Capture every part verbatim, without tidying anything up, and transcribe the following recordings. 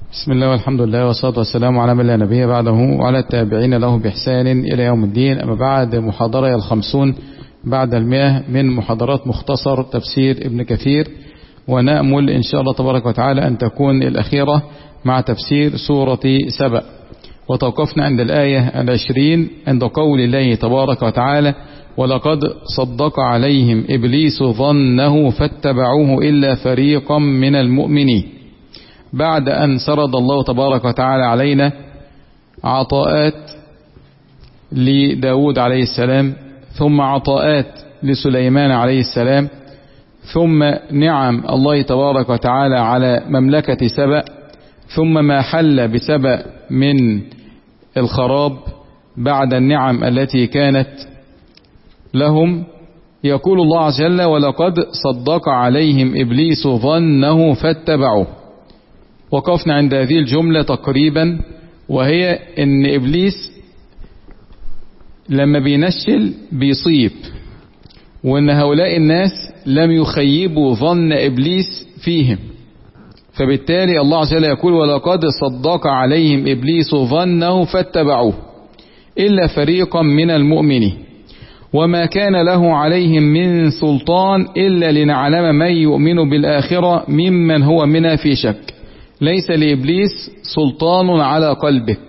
بسم الله والحمد لله والصلاة والسلام على من لا نبي بعده وعلى التابعين له بإحسان إلى يوم الدين. أما بعد، محاضرة الخمسون بعد المئة من محاضرات مختصر تفسير ابن كثير، ونأمل إن شاء الله تبارك وتعالى أن تكون الأخيرة مع تفسير سورة سبأ. وتوقفنا عند الآية العشرين عند قول الله تبارك وتعالى: ولقد صدق عليهم إبليس ظنه فاتبعوه إلا فريقا من المؤمنين. بعد أن سرد الله تبارك وتعالى علينا عطاءات لداود عليه السلام، ثم عطاءات لسليمان عليه السلام، ثم نعم الله تبارك وتعالى على مملكة سبأ، ثم ما حل بسبأ من الخراب بعد النعم التي كانت لهم، يقول الله عز وجل: ولقد صدق عليهم إبليس ظنه فاتبعوه. وقفنا عند هذه الجملة تقريبا، وهي ان إبليس لما بينشل بيصيب، وان هؤلاء الناس لم يخيبوا ظن إبليس فيهم، فبالتالي الله عز وجل يقول: ولقد صدق عليهم إبليس ظنه فاتبعوه إلا فريقا من المؤمنين وما كان له عليهم من سلطان إلا لنعلم من يؤمن بالآخرة ممن هو منها في شك. ليس لإبليس سلطان على قلبك،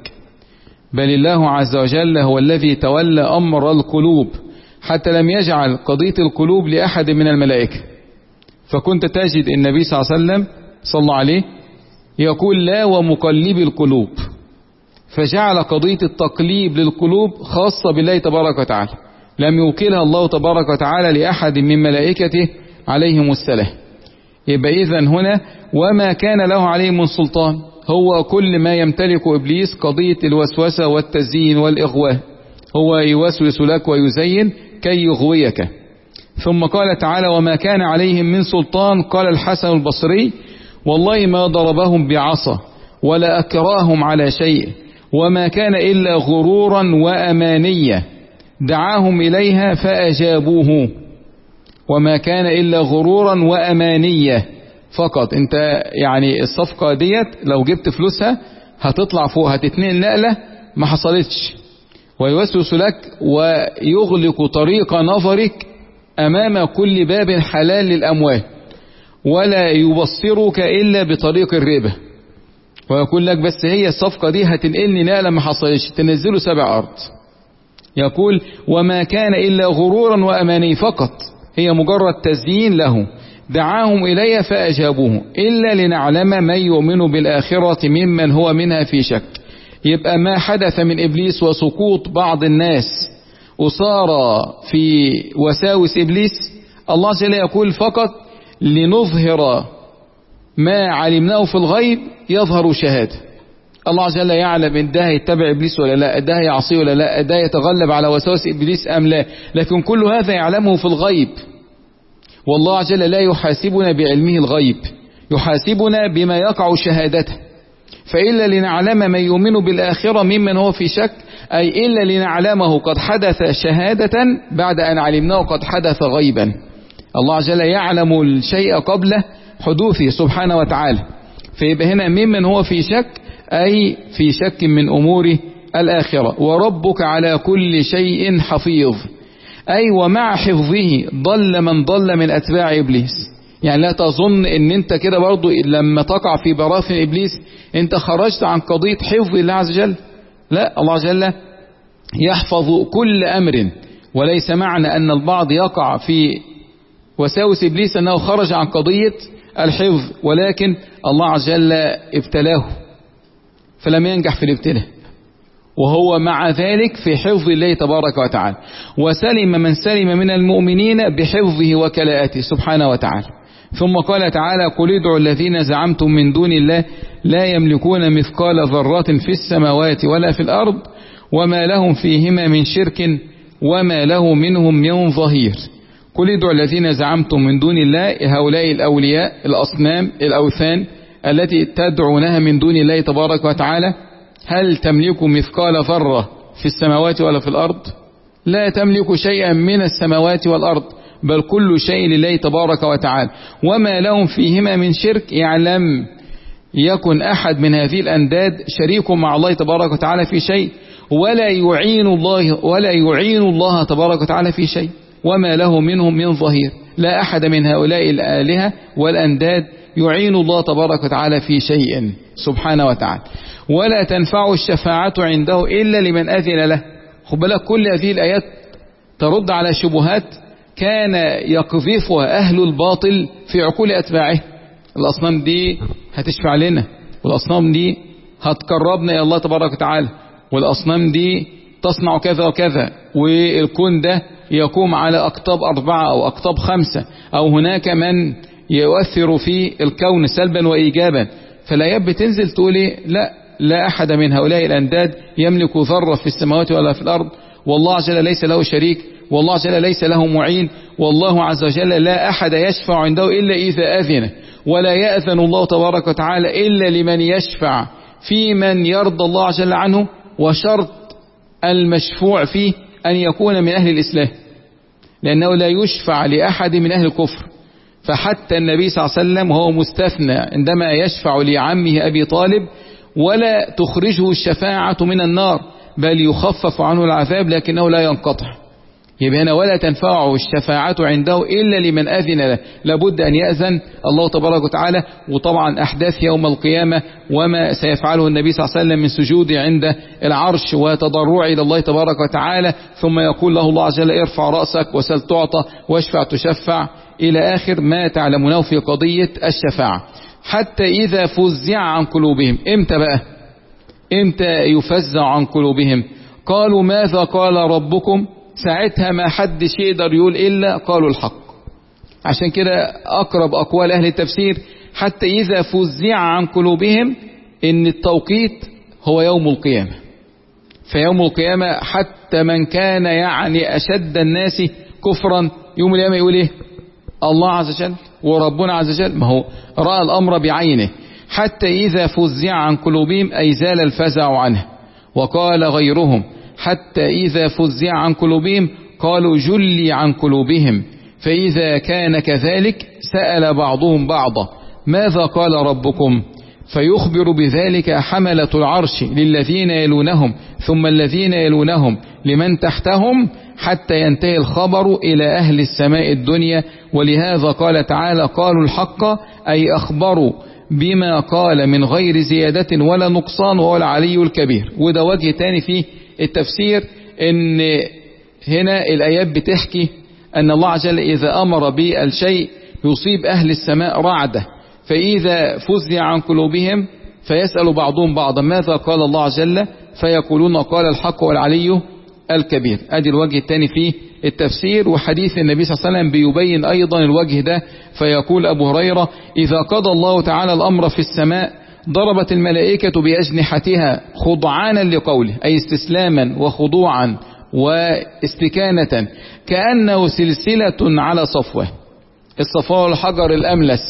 بل الله عز وجل هو الذي تولى أمر القلوب، حتى لم يجعل قضية القلوب لأحد من الملائكة. فكنت تجد النبي صلى الله عليه وسلم صلى الله عليه يقول: لا ومقلب القلوب، فجعل قضية التقليب للقلوب خاصة بالله تبارك وتعالى، لم يوكلها الله تبارك وتعالى لأحد من ملائكته عليهم السلام. يبقى إذن هنا وما كان له عليه من سلطان، هو كل ما يمتلك إبليس قضية الوسوسة والتزيين والإغواء، هو يوسوس لك ويزين كي يغويك. ثم قال تعالى: وما كان عليهم من سلطان. قال الحسن البصري: والله ما ضربهم بعصا ولا أكراهم على شيء، وما كان إلا غرورا وأمانية دعاهم إليها فأجابوه. وما كان إلا غرورا وأمانية فقط. انت يعني الصفقة ديت لو جبت فلوسها هتطلع فوق، هتتنقل نقلة ما حصلتش، ويوسوس لك ويغلق طريق نظرك أمام كل باب حلال للأموال، ولا يبصرك إلا بطريق الربا، ويقول لك بس هي الصفقة دي هتنقلني نقلة ما حصلتش، تنزله سبع أرض. يقول: وما كان إلا غرورا وأماني فقط، هي مجرد تزيين له، دعاهم إلي فأجابوه إلا لنعلم من يؤمن بالآخرة ممن هو منها في شك. يبقى ما حدث من إبليس وسقوط بعض الناس أصار في وساوس إبليس، الله عز وجل يقول فقط لنظهر ما علمناه في الغيب يظهر شهادة. الله عز وجل يعلم ان ده يتبع إبليس ولا لا، ده يعصي ولا لا، ده يتغلب على وساوس إبليس أم لا، لكن كل هذا يعلمه في الغيب. والله عز وجل لا يحاسبنا بعلمه الغيب، يحاسبنا بما يقع شهادته. فإلا لنعلم من يؤمن بالآخرة ممن هو في شك، أي إلا لنعلمه قد حدث شهادة بعد أن علمناه قد حدث غيبا. الله عز وجل يعلم الشيء قبل حدوثه سبحانه وتعالى. فيبقى هنا ممن هو في شك أي في شك من أمور الآخرة. وربك على كل شيء حفيظ، أي ومع حفظه ضل من ضل من أتباع إبليس. يعني لا تظن ان انت كده برضو لما تقع في براثن إبليس انت خرجت عن قضية حفظ الله عز وجل، لا، الله عز وجل يحفظ كل أمر. وليس معنى أن البعض يقع في وساوس إبليس أنه خرج عن قضية الحفظ، ولكن الله عز وجل ابتلاه فلم ينجح في الابتلاء، وهو مع ذلك في حفظ الله تبارك وتعالى. وسلم من سلم من المؤمنين بحفظه وكلاءته سبحانه وتعالى. ثم قال تعالى: قل ادعوا الذين زعمتم من دون الله لا يملكون مثقال ذرة في السماوات ولا في الأرض وما لهم فيهما من شرك وما له منهم من ظهير. قل ادعوا الذين زعمتم من دون الله، هؤلاء الأولياء، الأصنام، الأوثان التي تدعونها من دون الله تبارك وتعالى، هل تملك مثقال ذرة في السماوات ولا في الأرض؟ لا تملك شيئا من السماوات والأرض، بل كل شيء لله تبارك وتعالى. وما لهم فيهما من شرك، يعلم يكن أحد من هذه الأنداد شريك مع الله تبارك وتعالى في شيء، ولا يعين الله ولا يعين الله تبارك وتعالى في شيء، وما له منهم من ظهير. لا أحد من هؤلاء الآلهة والأنداد يعين الله تبارك وتعالى في شيء سبحانه وتعالى. ولا تنفع الشفاعة عنده إلا لمن أذن له. خد بالك، كل هذه الآيات ترد على شبهات كان يقذفها أهل الباطل في عقول أتباعه. الأصنام دي هتشفع لنا، والأصنام دي هتقربنا إلى الله تبارك وتعالى، والأصنام دي تصنع كذا وكذا، والكون ده يقوم على أقطاب أربعة أو أقطاب خمسة، أو هناك من يؤثر في الكون سلبا وإيجابا. فالآيات بتنزل تقول لا لا أحد من هؤلاء الأنداد يملك ذرة في السماوات ولا في الأرض، والله عز وجل ليس له شريك، والله عز وجل ليس له معين، والله عز وجل لا أحد يشفع عنده إلا إذا أذن، ولا يأذن الله تبارك وتعالى إلا لمن يشفع في من يرضى الله عز وجل عنه، وشرط المشفوع فيه أن يكون من أهل الإسلام، لأنه لا يشفع لأحد من أهل الكفر. فحتى النبي صلى الله عليه وسلم وهو مستثنى عندما يشفع لعمه أبي طالب، ولا تخرجه الشفاعة من النار، بل يخفف عنه العذاب لكنه لا ينقطع. يبقى هنا ولا تنفعه الشفاعة عنده إلا لمن أذن له، لابد أن يأذن الله تبارك وتعالى. وطبعا أحداث يوم القيامة وما سيفعله النبي صلى الله عليه وسلم من سجود عند العرش وتضرع إلى الله تبارك وتعالى، ثم يقول له الله عز وجل ارفع رأسك وسل تعطى واشفع تشفع، إلى آخر ما تعلمونه في قضية الشفاعة. حتى إذا فزع عن قلوبهم، إمتى بقى إمتى يفزع عن قلوبهم؟ قالوا ماذا قال ربكم؟ ساعتها ما حدش يقدر يقول إلا قالوا الحق. عشان كده أقرب أقوال أهل التفسير حتى إذا فزع عن قلوبهم إن التوقيت هو يوم القيامة. فيوم القيامة حتى من كان يعني أشد الناس كفرا يوم القيامة يقول إيه؟ الله عز وجل وربنا عز وجل، ما هو رأى الأمر بعينه. حتى إذا فزع عن قلوبهم أي زال الفزع عنه. وقال غيرهم حتى إذا فزع عن قلوبهم قالوا جلي عن قلوبهم، فإذا كان كذلك سأل بعضهم بعضا ماذا قال ربكم؟ فيخبر بذلك حملة العرش للذين يلونهم، ثم الذين يلونهم لمن تحتهم، حتى ينتهي الخبر إلى أهل السماء الدنيا. ولهذا قال تعالى قالوا الحق، أي أخبروا بما قال من غير زيادة ولا نقصان، وهو العلي الكبير. وده وجه تاني في التفسير، ان هنا الآيات بتحكي أن الله عز وجل إذا أمر بالشيء يصيب أهل السماء رعدة، فإذا فزع عن قلوبهم فيسأل بعضهم بعضا ماذا قال الله عز وجل؟ فيقولون قال الحق والعلي الكبير. أدي الوجه الثاني في التفسير. وحديث النبي صلى الله عليه وسلم بيبين أيضا الوجه ده، فيقول أبو هريرة إذا قضى الله تعالى الأمر في السماء ضربت الملائكة بأجنحتها خضعانا لقوله، أي استسلاما وخضوعا واستكانة، كأنه سلسلة على صفوة. الصفوة الحجر الأملس،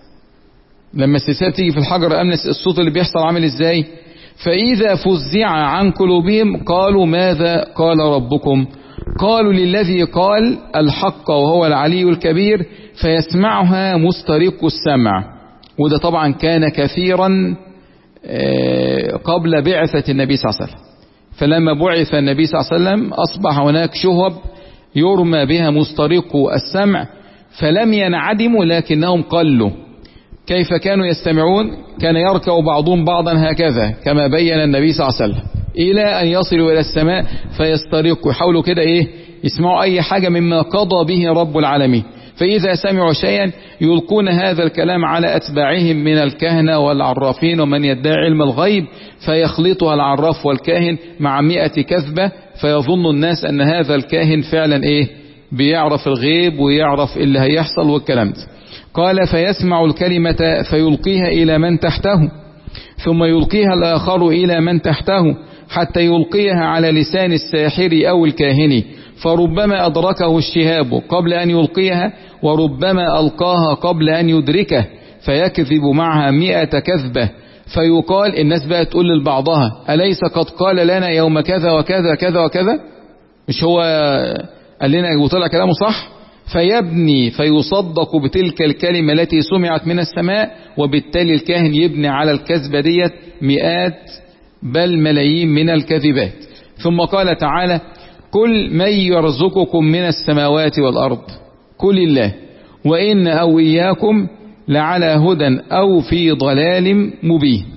لما السلسلة تيجي في الحجر الأملس الصوت اللي بيحصل عامل إزاي؟ فإذا فزع عن قلوبهم قالوا ماذا قال ربكم؟ قالوا للذي قال الحق وهو العلي الكبير، فيسمعها مسترق السمع. وده طبعا كان كثيرا قبل بعثة النبي صلى الله عليه وسلم. فلما بعث النبي صلى الله عليه وسلم أصبح هناك شهب يرمى بها مسترق السمع، فلم ينعدموا لكنهم قلوا. كيف كانوا يستمعون؟ كان يركع بعضهم بعضا هكذا كما بين النبي صلى الله عليه وسلم، إلى أن يصلوا إلى السماء فيسترقوا، يحاولوا كده إيه يسمعوا أي حاجة مما قضى به رب العالمين. فإذا سمعوا شيئا يلقون هذا الكلام على أتباعهم من الكهنة والعرافين ومن يدعي علم الغيب، فيخلطها العراف والكاهن مع مئة كذبة، فيظن الناس أن هذا الكاهن فعلا إيه بيعرف الغيب ويعرف اللي هيحصل والكلام ده. قال فيسمع الكلمة فيلقيها إلى من تحته، ثم يلقيها الآخر إلى من تحته، حتى يلقيها على لسان الساحر أو الكاهن، فربما أدركه الشهاب قبل أن يلقيها، وربما ألقاها قبل أن يدركه، فيكذب معها مئة كذبة. فيقال الناس بقى تقول لبعضها أليس قد قال لنا يوم كذا وكذا كذا وكذا؟ مش هو قال لنا وطلع كلامه صح؟ فيبني فيصدق بتلك الكلمة التي سمعت من السماء، وبالتالي الكاهن يبني على الكذبة ديت مئات بل ملايين من الكذبات. ثم قال تعالى: قل من يرزقكم من السماوات والأرض قل الله وإن أو إياكم لعلى هدى أو في ضلال مبين.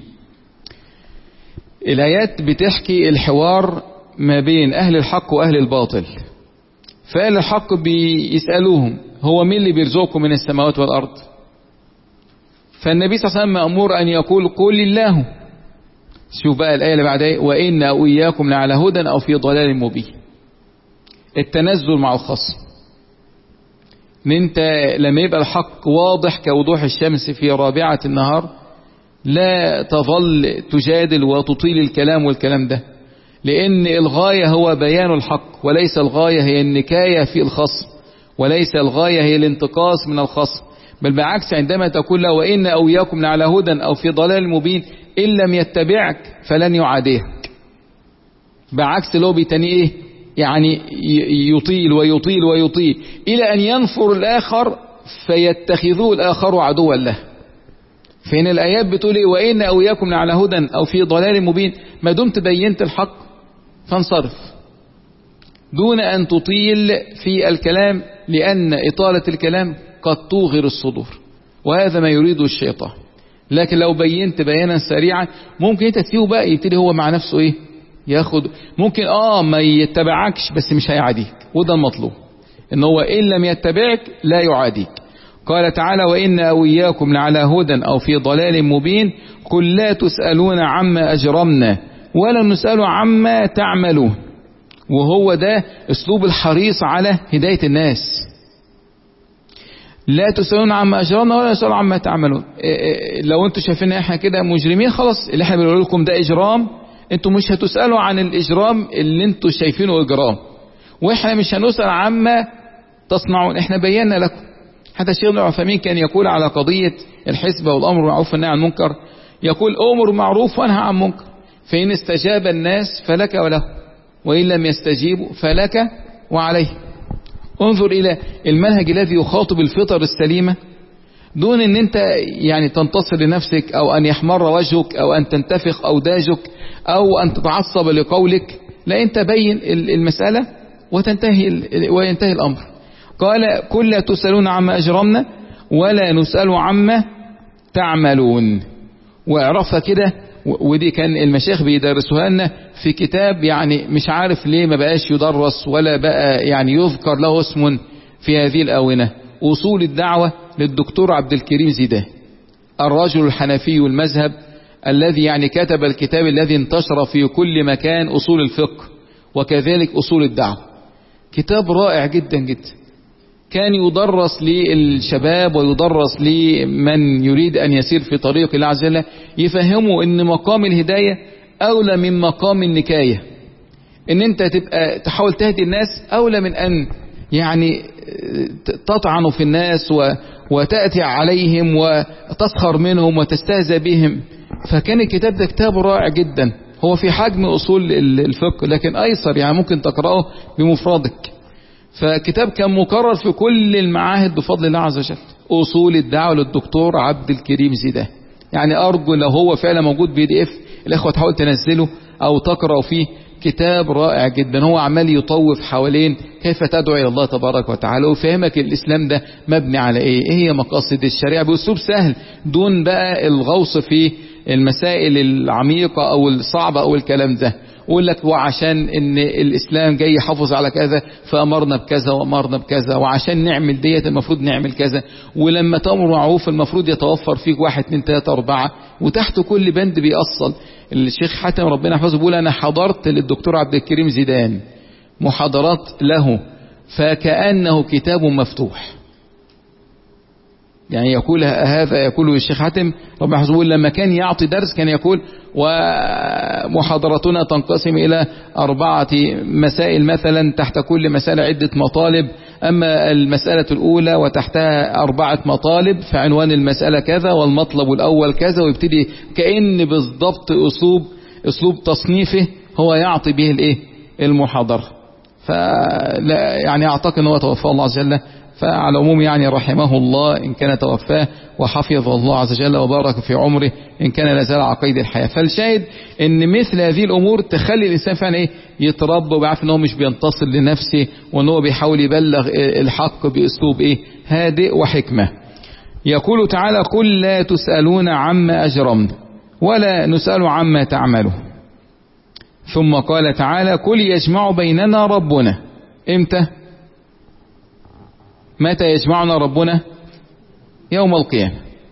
الآيات بتحكي الحوار ما بين أهل الحق وأهل الباطل. فأهل الحق بيسألوهم: هو مين اللي بيرزقكم من السماوات والأرض؟ فالنبي صلى الله عليه وسلم مأمور أن يقول: قل الله. شوف بقى الآية اللي بعدها: وإن أو إياكم لعلى هدى أو في ضلال مبين. التنزل مع الخصم، ان انت لما يبقى الحق واضح كوضوح الشمس في رابعة النهار لا تظل تجادل وتطيل الكلام والكلام ده، لان الغاية هو بيان الحق، وليس الغاية هي النكاية في الخصم، وليس الغاية هي الانتقاص من الخصم، بل بالعكس عندما تقول له: وإن أو إياكم لعلى هدى أو في ضلال مبين، إن لم يتبعك فلن يعاديك. بعكس لو بيتني ايه يعني يطيل ويطيل ويطيل إلى أن ينفر الآخر فيتخذوه الآخر عدوا له. فإن الآيات بتقول إيه؟ وإن أو إياكم لعلى هدى أو في ضلال مبين، ما دمت بينت الحق فانصرف دون أن تطيل في الكلام، لأن إطالة الكلام قد توغر الصدور، وهذا ما يريده الشيطان. لكن لو بينت بيانا سريعا ممكن انت تسيبه بقى يبتدي هو مع نفسه ايه ياخد، ممكن اه ما يتبعكش بس مش هيعاديك، وده المطلوب، ان هو ان لم يتبعك لا يعاديك. قال تعالى: وإن أو إياكم لعلى هدى أو في ضلال مبين قل لا تسألون عما أجرمنا ولا نسأل عما تعملون. وهو ده اسلوب الحريص على هداية الناس. لا تسألون عما أجرمنا ولا نسأل عما تعملون. لو انتوا شايفين احنا كده مجرمين، خلاص اللي احنا بنقول لكم ده إجرام، انتوا مش هتسألوا عن الإجرام اللي انتوا شايفينه إجرام، واحنا مش هنسأل عما تصنعون، احنا بينا لكم. حتى الشيخ ابن عثيمين كان يقول على قضية الحسبة والأمر بالمعروف والنهي عن المنكر، يقول: أمر معروف وانهى عن منكر، فإن استجاب الناس فلك وله، وإن لم يستجيبوا فلك وعليه. انظر إلى المنهج الذي يخاطب الفطر السليمة، دون ان انت يعني تنتصر لنفسك او ان يحمر وجهك او ان تنتفخ اوداجك او ان تتعصب لقولك، لا، انت بين المسألة وتنتهي وينتهي الامر. قال: قل لا تسألون عما اجرمنا ولا نسأل عما تعملون. واعرفها كده، ودي كان المشايخ بيدرسوها لنا في كتاب، يعني مش عارف ليه ما بقاش يدرس ولا بقى يعني يذكر له اسم في هذه الآونة: أصول الدعوة للدكتور عبد الكريم زيدان، الرجل الحنفي المذهب الذي يعني كتب الكتاب الذي انتشر في كل مكان، أصول الفقه وكذلك أصول الدعوة. كتاب رائع جدا جدا، كان يدرس للشباب ويدرس لمن يريد أن يسير في طريق الله عز وجل، يفهموا أن مقام الهداية أولى من مقام النكاية، أن أنت تبقى تحاول تهدي الناس أولى من أن يعني تطعن في الناس وتأتي عليهم وتسخر منهم وتستهزأ بهم. فكان الكتاب ده كتاب رائع جدا، هو في حجم أصول الفقه لكن أيسر، يعني ممكن تقرأه بمفردك. فكتاب كان مكرر في كل المعاهد بفضل الله عز وجل، أصول الدعوة للدكتور عبد الكريم زيدان. يعني أرجو لو هو فعلا موجود بي دي اف الأخوة تحاول تنزله أو تقرأ فيه، كتاب رائع جدا. هو عمال يطوف حوالين كيف تدعو إلى الله تبارك وتعالى، وفهمك الإسلام ده مبني على إيه، إيه هي مقاصد الشريعة بأسلوب سهل، دون بقى الغوص في المسائل العميقة أو الصعبة أو الكلام ده. يقول لك وعشان ان الاسلام جاي يحافظ على كذا فامرنا بكذا وامرنا بكذا، وعشان نعمل ديت المفروض نعمل كذا، ولما تأمر معروف المفروض يتوفر فيك واحد اتنين تلاتة اربعة، وتحت كل بند بيأصل. الشيخ حاتم ربنا يحفظه بيقول: انا حضرت للدكتور عبد الكريم زيدان محاضرات له فكأنه كتاب مفتوح. يعني يقول هذا، يقول الشيخ حاتم ربنا يحفظه لما كان يعطي درس كان يقول: ومحاضرتنا تنقسم إلى أربعة مسائل مثلا، تحت كل مسألة عدة مطالب، أما المسألة الأولى وتحتها أربعة مطالب، فعنوان المسألة كذا والمطلب الأول كذا، ويبتدي كأن بالضبط أسلوب أسلوب تصنيفه هو يعطي به الإيه المحاضرة. فلا يعني أعتقد أنه توفى الله عز وجل فعلى العموم يعني رحمه الله إن كان توفاه وحفظ الله عز وجل وبارك في عمره إن كان لازال على قيد الحياة. فالشاهد إن مثل هذه الأمور تخلي الإنسان فعلا إيه يتربى وبيعرف إن هو مش بينتصر لنفسه وإن هو بيحاول يبلغ الحق بأسلوب إيه هادئ وحكمة. يقول تعالى قل لا تسألون عما أجرمنا ولا نسأل عما تعملون. ثم قال تعالى قل يجمع بيننا ربنا. إمتى؟ متى يجمعنا ربنا؟ يوم القيامة.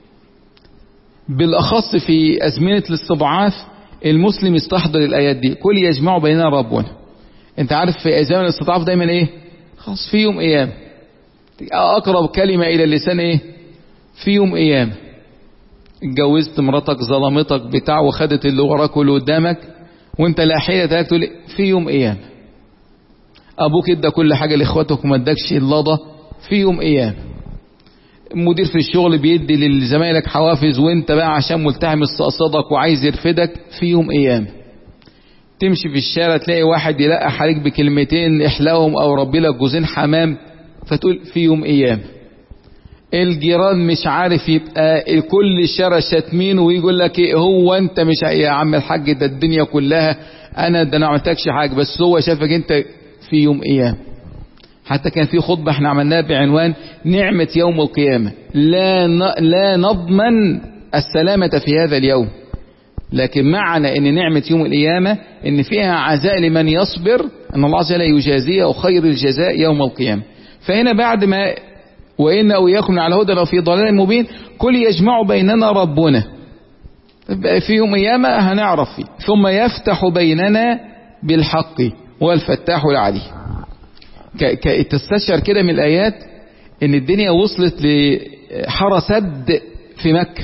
بالأخص في أزمنة الاستضعاف المسلم يستحضر الآيات دي قل يجمع بيننا ربنا. انت عارف في أزمنة الاستضعاف دايما ايه خلاص في يوم قيامة. أقرب كلمة إلى اللسان ايه في يوم قيامة. اتجوزت مراتك ظلمتك بتاع وخدت اللي وراك واللي قدامك وانت لا حيلة لك تقول في يوم قيامة. أبوك ادى كل حاجة لإخواتك وما ادكش اللضة في يوم قيامة. مدير في الشغل بيدي لزمايلك حوافز وانت بقى عشان ملتحم استقصدك وعايز يرفدك في يوم قيامة. تمشي في الشارع تلاقي واحد يلقح عليك بكلمتين احلاهم او ربي لك جوزين حمام فتقول في يوم قيامة. الجيران مش عارف يبقى كل الشارع شاتمين ويقول لك ايه هو انت مش يا عم الحاج ده الدنيا كلها انا ده انا عملتكش حاجة بس هو شافك انت في يوم قيامة. حتى كان في خطبة احنا عملناها بعنوان نعمة يوم القيامة. لا لا نضمن السلامة في هذا اليوم لكن معنى ان نعمة يوم القيامة ان فيها عزاء لمن يصبر ان الله عز وجل يجازيه وخير الجزاء يوم القيامة. فهنا بعد ما وإن أو يكن على هدى في ضلال مبين كل يجمع بيننا ربنا في يوم قيامة هنعرف فيه ثم يفتح بيننا بالحق والفتاح العليم. تستشعر كده من الآيات ان الدنيا وصلت لحرى سد في مكة.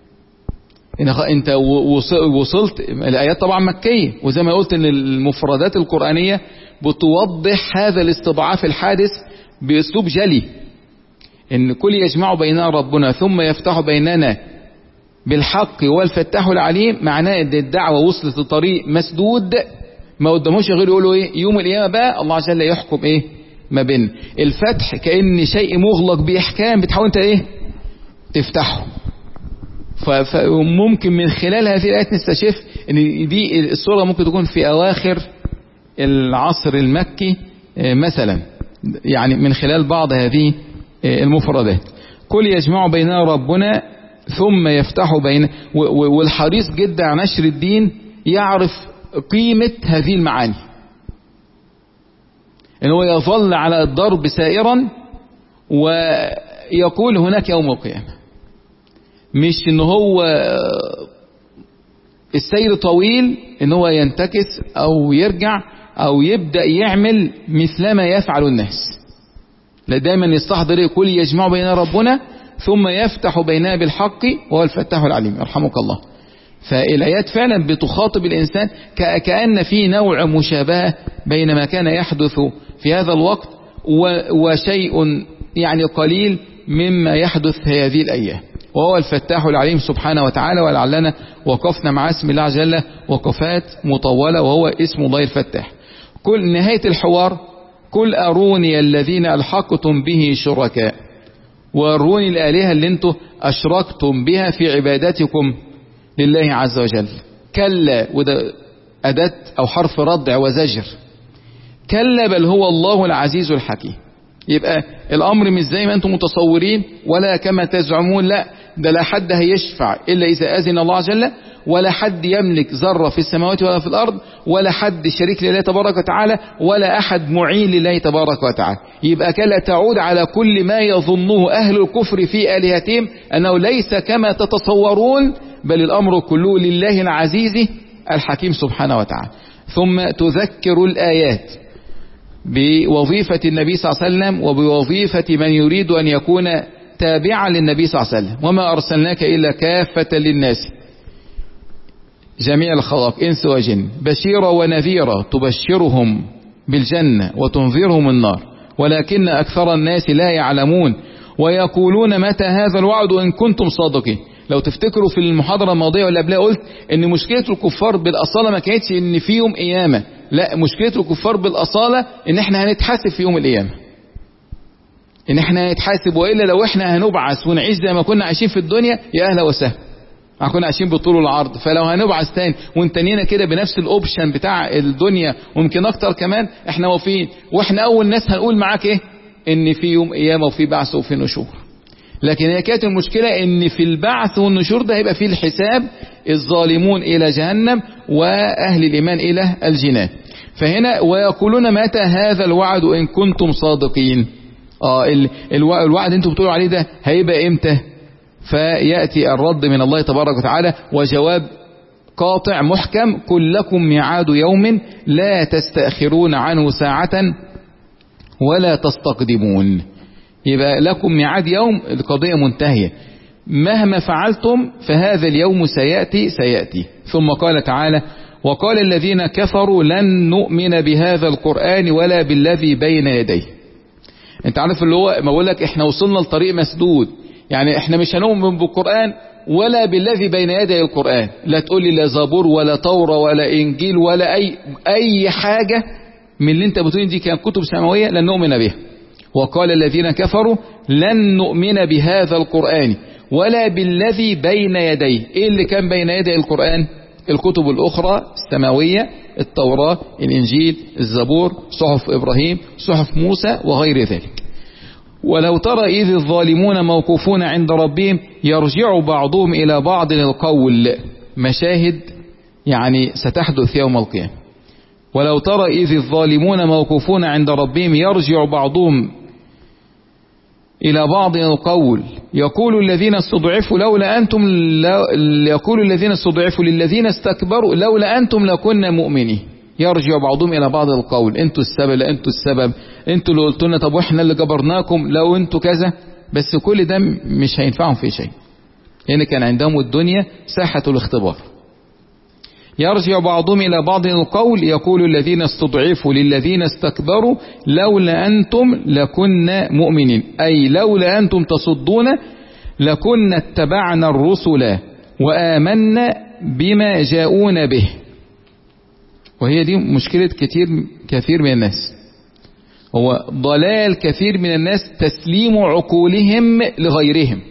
انت وصلت الآيات طبعا مكية وزي ما قلت ان المفردات القرآنية بتوضح هذا الاستضعاف الحادث بأسلوب جلي. ان كل يجمع بيننا ربنا ثم يفتح بيننا بالحق والفتاح العليم معناه ان الدعوة وصلت لطريق مسدود ما قدموش غير يقولوا ايه يوم القيامة بقى الله عز وجل يحكم ايه ما بين الفتح كأن شيء مغلق بإحكام بتحاول انت ايه تفتحه. فممكن من خلال هذه الآيات نستشف ان دي الصورة ممكن تكون في اواخر العصر المكي مثلا يعني من خلال بعض هذه المفردات. كل يجمع بيننا ربنا ثم يفتح بين والحريص جدا على نشر الدين يعرف قيمة هذه المعاني ان هو يظل على الضرب سائرا ويقول هناك يوم القيامة مش ان هو السير طويل ان هو ينتكس او يرجع او يبدأ يعمل مثلما يفعل الناس. لا دايما يستحضر كل يجمع بيننا ربنا ثم يفتح بيننا بالحق وهو الفتاح العليم يرحمك الله. فالآيات فعلا بتخاطب الإنسان كأن في نوع مشابهة بين ما كان يحدث في هذا الوقت وشيء يعني قليل مما يحدث في هذه الأيام وهو الفتاح العليم سبحانه وتعالى. ولعلنا وقفنا مع اسم الله عز وجل وقفات مطولة وهو اسم الله الفتاح. كل نهاية الحوار قل أروني الذين ألحقتم به شركاء وأروني الآلهة اللي انتم أشركتم بها في عبادتكم لله عز وجل. كلا وده أداة أو حرف ردع وزجر. كلا بل هو الله العزيز الحكيم. يبقى الأمر مش زي ما أنتم متصورين ولا كما تزعمون. لا ده لا حد هيشفع إلا إذا أذن الله عز وجل ولا حد يملك ذرة في السماوات ولا في الأرض ولا حد شريك لله تبارك وتعالى ولا أحد معين لله تبارك وتعالى. يبقى كلا تعود على كل ما يظنه أهل الكفر في آلهتهم أنه ليس كما تتصورون بل الأمر كله لله العزيز الحكيم سبحانه وتعالى. ثم تذكر الآيات بوظيفة النبي صلى الله عليه وسلم وبوظيفة من يريد أن يكون تابعا للنبي صلى الله عليه وسلم. وما أرسلناك إلا كافة للناس جميع الخلق إنس وجن بشيرا ونذيرا تبشرهم بالجنة وتنذرهم النار ولكن أكثر الناس لا يعلمون ويقولون متى هذا الوعد إن كنتم صادقين. لو تفتكروا في المحاضرة الماضية ولا قبلها قلت ان مشكلة الكفار بالأصالة ما كانتش ان في يوم قيامة. لا مشكلة الكفار بالأصالة ان احنا هنتحاسب في يوم القيامة. ان احنا نتحاسب، وإلا لو احنا هنبعث ونعيش زي ما كنا عايشين في الدنيا يا أهلا وسهلا، هنكون عايشين بالطول والعرض. فلو هنبعث تاني وانتنينا كده بنفس الاوبشن بتاع الدنيا ويمكن اكتر كمان، احنا موافقين، واحنا اول ناس هنقول معاك ايه؟ ان في يوم قيامه وفي بعث وفي نشور. لكن هي كانت المشكله ان في البعث والنشور ده هيبقى فيه الحساب، الظالمون الى جهنم واهل الايمان الى الجنان. فهنا ويقولون متى هذا الوعد ان كنتم صادقين. اه الوعد انتم بتقولوا عليه ده هيبقى امتى؟ فيأتي الرد من الله تبارك وتعالى وجواب قاطع محكم: قل لكم ميعاد يوم لا تستأخرون عنه ساعة ولا تستقدمون. يبقى لكم ميعاد يوم، القضية منتهية، مهما فعلتم فهذا اليوم سيأتي سيأتي. ثم قال تعالى: وقال الذين كفروا لن نؤمن بهذا القرآن ولا بالذي بين يديه. انت عارف اللي هو ما بقول لك احنا وصلنا لطريق مسدود، يعني احنا مش هنؤمن بالقرآن ولا بالذي بين يدي القرآن، لا تقول لي لا زبور ولا تورة ولا انجيل ولا اي اي حاجة من اللي انت بتقول دي كانت كتب سماوية لن نؤمن بها. وقال الذين كفروا لن نؤمن بهذا القرآن ولا بالذي بين يديه. ايه اللي كان بين يدي القرآن؟ الكتب الاخرى السماوية، التوراة، الانجيل، الزبور، صحف ابراهيم، صحف موسى وغير ذلك. ولو ترى إذ الظالمون موقوفون عند ربهم يرجع بعضهم إلى بعض القول. مشاهد يعني ستحدث يوم القيامة. ولو ترى إذ الظالمون موقوفون عند ربهم يرجع بعضهم إلى بعض القول يقول الذين استضعفوا لولا أنتم يقول الذين استضعفوا للذين استكبروا لولا أنتم لكنا مؤمنين. يرجع بعضهم إلى بعض القول: انتوا السبب، لا انتوا السبب، انتوا اللي قلتوا لنا، طب واحنا اللي جبرناكم، لو انتوا كذا. بس كل ده مش هينفعهم في شيء، لأن كان عندهم الدنيا ساحة الاختبار. يرجع بعضهم إلى بعض القول يقول الذين استضعفوا للذين استكبروا لولا أنتم لكنا مؤمنين، أي لولا أنتم تصدون لكنا اتبعنا الرسل وآمنا بما جاءون به. وهي دي مشكلة كتير كثير من الناس، هو ضلال كثير من الناس تسليم عقولهم لغيرهم.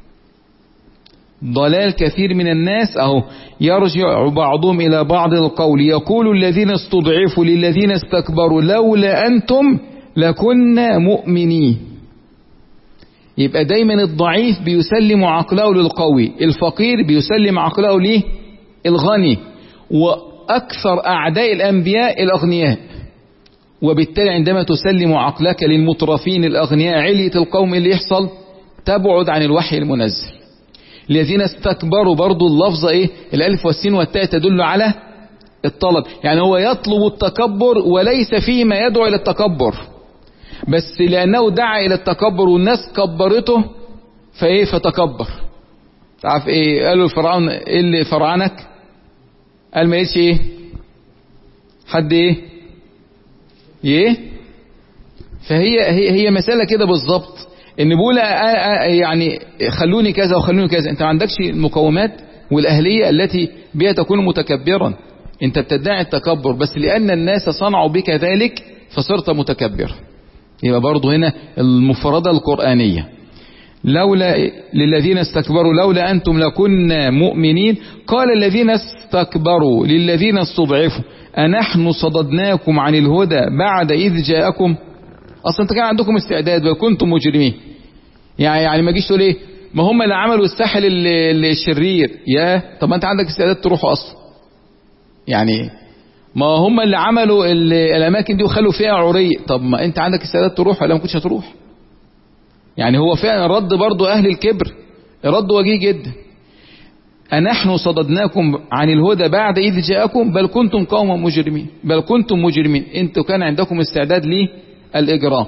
ضلال كثير من الناس اهو يرجع بعضهم الى بعض القول يقول الذين استضعفوا للذين استكبروا لولا انتم لكنا مؤمنين. يبقى دايما الضعيف بيسلم عقله للقوي، الفقير بيسلم عقله ليه الغني، واكثر اعداء الانبياء الاغنياء. وبالتالي عندما تسلم عقلك للمترفين الاغنياء علية القوم اللي يحصل تبعد عن الوحي المنزل. الذين استكبروا برضو اللفظة ايه، الالف والسين والتاء تدل على الطلب، يعني هو يطلب التكبر وليس فيه ما يدعو الى التكبر، بس لانه دعا الى التكبر والناس كبرته فايه فتكبر. تعرف ايه قالوا الفرعون ايه اللي فرعنك؟ قال ما يقولش ايه حد ايه ايه. فهي هي هي مسألة كده بالظبط، ان بقول يعني خلوني كذا وخلوني كذا. انت ما عندكش المقومات والاهلية التي بها تكون متكبرا، انت بتدعي التكبر بس لان الناس صنعوا بك ذلك فصرت متكبر. يبقى برضه هنا المفردة القرآنية لولا للذين استكبروا لولا أنتم لكنا مؤمنين. قال الذين استكبروا للذين استضعفوا أنحن صددناكم عن الهدى بعد إذ جاءكم. أصلا انت كان عندكم استعداد بل كنتم مجرمين. يعني يعني ما جيش تقول ايه ما هم اللي عملوا الساحل الشرير، يا طب ما انت عندك استعداد تروحوا أصلا. يعني ما هم اللي عملوا الأماكن دي وخلوا فيها عري، طب ما انت عندك استعداد تروح ولا ما كنتش هتروح؟ يعني هو فعلا رد برضو أهل الكبر رد وجيه جدا. أنحن صددناكم عن الهدى بعد إذ جاءكم بل كنتم قوما مجرمين، بل كنتم مجرمين. انتوا كان عندكم استعداد للإجرام.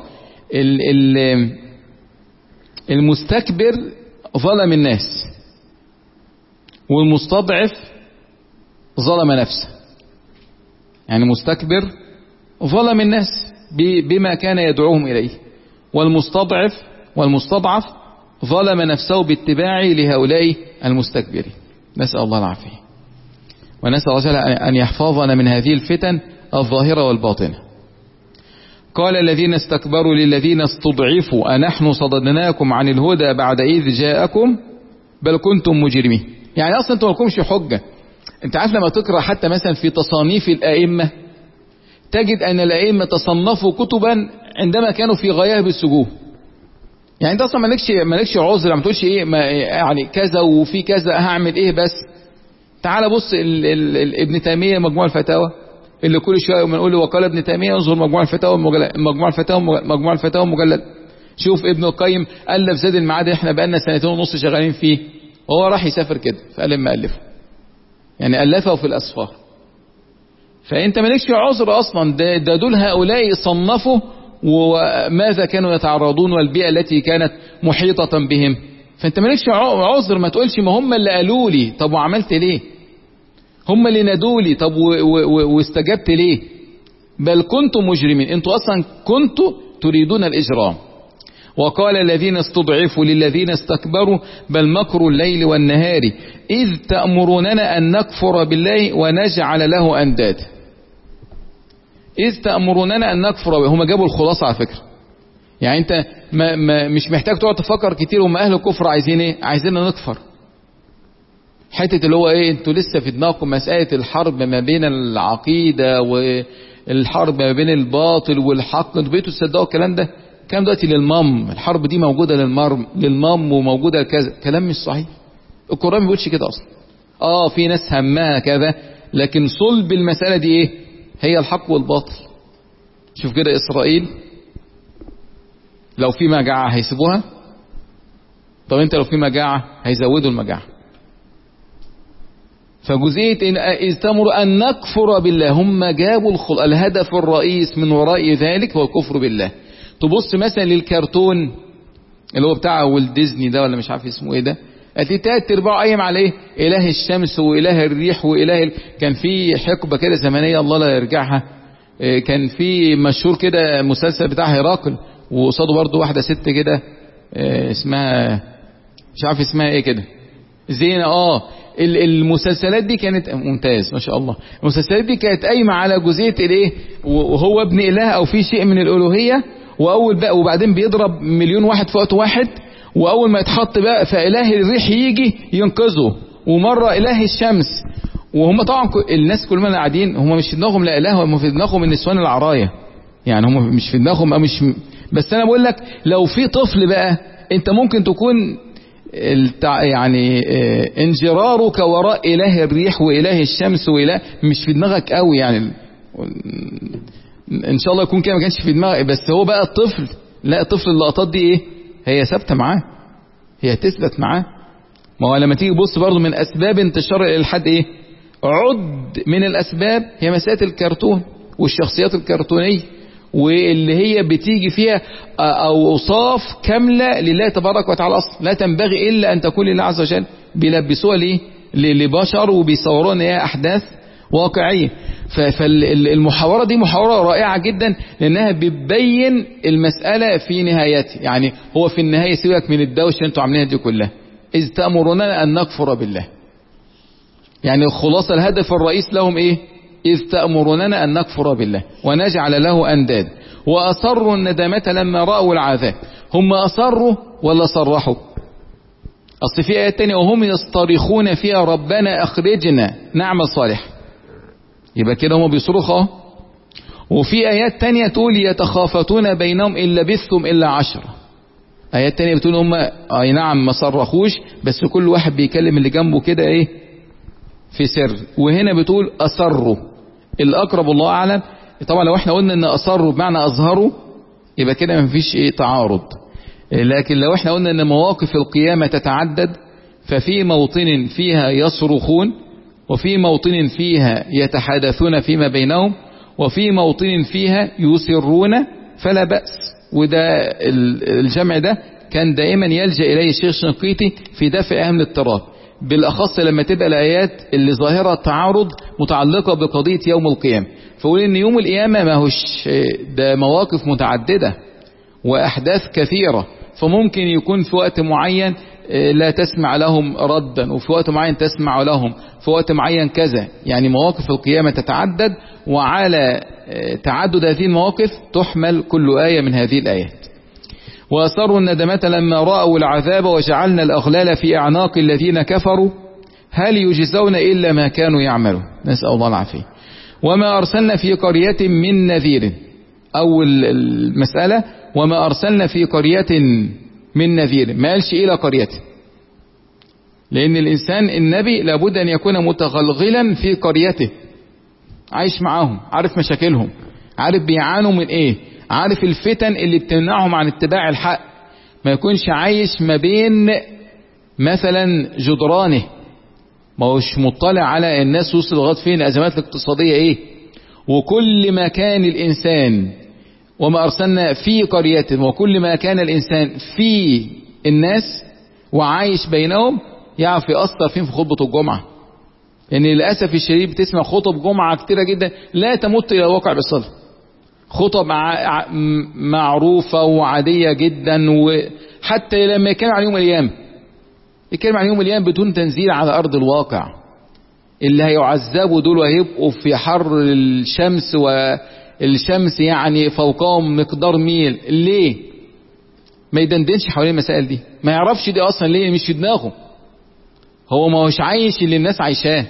المستكبر ظلم الناس والمستضعف ظلم نفسه. يعني مستكبر ظلم الناس بما كان يدعوهم إليه، والمستضعف والمستضعف ظلم نفسه باتباعه لهؤلاء المستكبرين. نسأل الله العافية، ونسأل الله أن يحفظنا من هذه الفتن الظاهرة والباطنة. قال الذين استكبروا للذين استضعفوا أنحن صددناكم عن الهدى بعد إذ جاءكم بل كنتم مجرمين. يعني أصلا أنتم مالكمش حجة. أنت عارف لما تقرأ حتى مثلا في تصانيف الأئمة تجد أن الأئمة تصنفوا كتبا عندما كانوا في غياب السجون. يعني أنت أصلا مالكش مالكش عذر، ما تقولش إيه ما يعني كذا وفي كذا هعمل إيه. بس تعال بص ال ال ال ابن تيمية مجموع الفتاوى اللي كل شويه بنقول له وقال ابن تيميه انظر مجموع الفتاوى مجموع الفتاوى مجموع الفتاوى مجلد. شوف ابن القيم الف زاد المعاد احنا بقالنا سنتين ونص شغالين فيه وهو راح يسافر كده فقال لما الفه يعني الفه في الاسفار. فانت مالكش عذر اصلا. ده, ده دول هؤلاء صنفوا وماذا كانوا يتعرضون والبيئه التي كانت محيطه بهم. فانت مالكش عذر. ما تقولش ما هم اللي قالوا لي طب وعملت ليه، هم اللي نادولي طب واستجبت ليه. بل كنتم مجرمين، انتوا اصلا كنتوا تريدون الاجرام. وقال الذين استضعفوا للذين استكبروا بل مكر الليل والنهار اذ تأمروننا ان نكفر بالله ونجعل له انداد. اذ تأمروننا ان نكفر بالله، هم جابوا الخلاصة على فكرة. يعني انت ما ما مش محتاج تقعد تفكر كتير. هم اهل الكفر عايزين ايه؟ عايزيننا نكفر. حتة اللي هو ايه انتوا لسه في دماغكم مسألة الحرب ما بين العقيدة والحرب ما بين الباطل والحق، انتوا بقيتوا تصدقوا الكلام ده. كلام دلوقتي للمام، الحرب دي موجودة للمرم للمام وموجودة كذا. كلام مش صحيح. القرآن ما بيقولش كده اصلا. اه في ناس همها كذا لكن صلب المسألة دي ايه؟ هي الحق والباطل. شوف كده اسرائيل لو في مجاعة هيسيبوها؟ طب انت لو في مجاعة هيزودوا المجاعة. فجزئية إن إذ تأمر أن نكفر بالله، هم جابوا الخل... الهدف الرئيس من وراء ذلك هو الكفر بالله. تبص مثلا للكرتون اللي هو بتاع والت ديزني ده ولا مش عارف اسمه ايه ده، هتلاقي تلات ارباعه قايم على ايه؟ اله الشمس واله الريح واله ال... كان في حقبه كده زمنيه الله لا يرجعها، كان في مشهور كده مسلسل بتاع هرقل وقصاده برضه واحده ست كده اسمها مش عارف اسمها ايه كده زينة. اه المسلسلات دي كانت ممتاز ما شاء الله. المسلسلات دي كانت قايمه على جزئيه الايه وهو ابن اله او في شيء من الالوهيه، واول بقى وبعدين بيضرب مليون واحد في وقت واحد، واول ما يتحط بقى فاله الريح يجي ينقذه، ومره اله الشمس. وهم طبعا الناس كل ما قاعدين هم مش في دماغهم لا اله، هم في دماغهم النسوان العرايه. يعني هم مش في دماغهم مش. بس انا بقول لك لو في طفل بقى انت ممكن تكون يعني انجرارك وراء اله الريح واله الشمس واله مش في دماغك قوي. يعني ان شاء الله يكون كده ما كانش في دماغك. بس هو بقى الطفل لا، الطفل اللقطات دي ايه هي ثابته معاه، هي تثبت معاه. ما هو لما تيجي تبص برضه من اسباب انتشار الالحاد ايه؟ عد من الاسباب هي مساله الكرتون والشخصيات الكرتونيه واللي هي بتيجي فيها اوصاف كامله لله تبارك وتعالى اصلا لا تنبغي الا ان تكون لله عز وجل. بيلبسوها ليه؟ لبشر وبيصوروا ان هي احداث واقعيه. فالمحاوره دي محاوره رائعه جدا لانها بتبين المساله في نهايتها. يعني هو في النهايه سيبك من الدوشه اللي انتوا عاملينها دي كلها. اذ تامروننا ان نكفر بالله، يعني الخلاصه الهدف الرئيس لهم ايه؟ إذ تأمروننا أن نكفر بالله ونجعل له أنداد وأصروا الندامة لما رأوا العذاب. هم أصروا ولا صرحوا؟ أصل في آيات تانية وهم يصطرخون فيها ربنا أخرجنا نعمل صالح، يبقى كده هم بيصرخوا. وفي آيات تانية تقول يتخافتون بينهم إن لبثتم إلا عشرة. آيات تانية بتقول هم أي نعم ما صرخوش بس كل واحد بيكلم اللي جنبه كده إيه في سر. وهنا بتقول أصروا، الأقرب الله أعلم. طبعا لو احنا قلنا ان أصروا بمعنى أظهروا يبقى كده مفيش ايه تعارض. لكن لو احنا قلنا ان مواقف القيامة تتعدد، ففي موطن فيها يصرخون، وفي موطن فيها يتحدثون فيما بينهم، وفي موطن فيها يسرون فلا بأس. وده الجمع ده كان دائما يلجأ إليه الشيخ الشنقيطي في دفع أهم الاضطراب، بالأخص لما تبقى الآيات اللي ظاهرة التعارض متعلقة بقضية يوم القيامة. فقول إن يوم القيامة ما هوش ده مواقف متعددة وأحداث كثيرة، فممكن يكون في وقت معين لا تسمع لهم ردا، وفي وقت معين تسمع لهم، في وقت معين كذا. يعني مواقف القيامة تتعدد، وعلى تعدد هذه المواقف تحمل كل آية من هذه الآيات. وأصروا الندمة لما رأوا العذاب وجعلنا الأغلال في أعناق الذين كفروا هل يجزون إلا ما كانوا يعملون. نسأل الله العافية. وما أرسلنا في قرية من نذير. أول المسألة وما أرسلنا في قرية من نذير، ما قالش إلى قرية، لأن الإنسان النبي لابد أن يكون متغلغلا في قريته، عايش معاهم، عارف مشاكلهم، عارف بيعانوا من إيه، عارف الفتن اللي بتمنعهم عن اتباع الحق. ما يكونش عايش ما بين مثلا جدرانه، ما هوش مطلع على الناس وصل لغايه فين، الأزمات الاقتصادية إيه. وكل ما كان الإنسان وما أرسلنا في قرية، وكل ما كان الإنسان في الناس وعايش بينهم يعرف يأثر فين في خطبة الجمعة. يعني للأسف الشديد بتسمع خطب جمعة كتيرة جدا لا تمت إلى الواقع بالصلة، خطب معروفة وعادية جدا، وحتى لما يتكلم عن يوم القيامة يتكلم عن يوم القيامة بدون تنزيل على أرض الواقع. اللي هيعذبوا دول وهيبقوا في حر الشمس، والشمس يعني فوقهم مقدار ميل. ليه ما يدندنش حوالين المسائل دي؟ ما يعرفش دي أصلا ليه، مش في دماغه. هو ما هوش عايش اللي الناس عايشاه،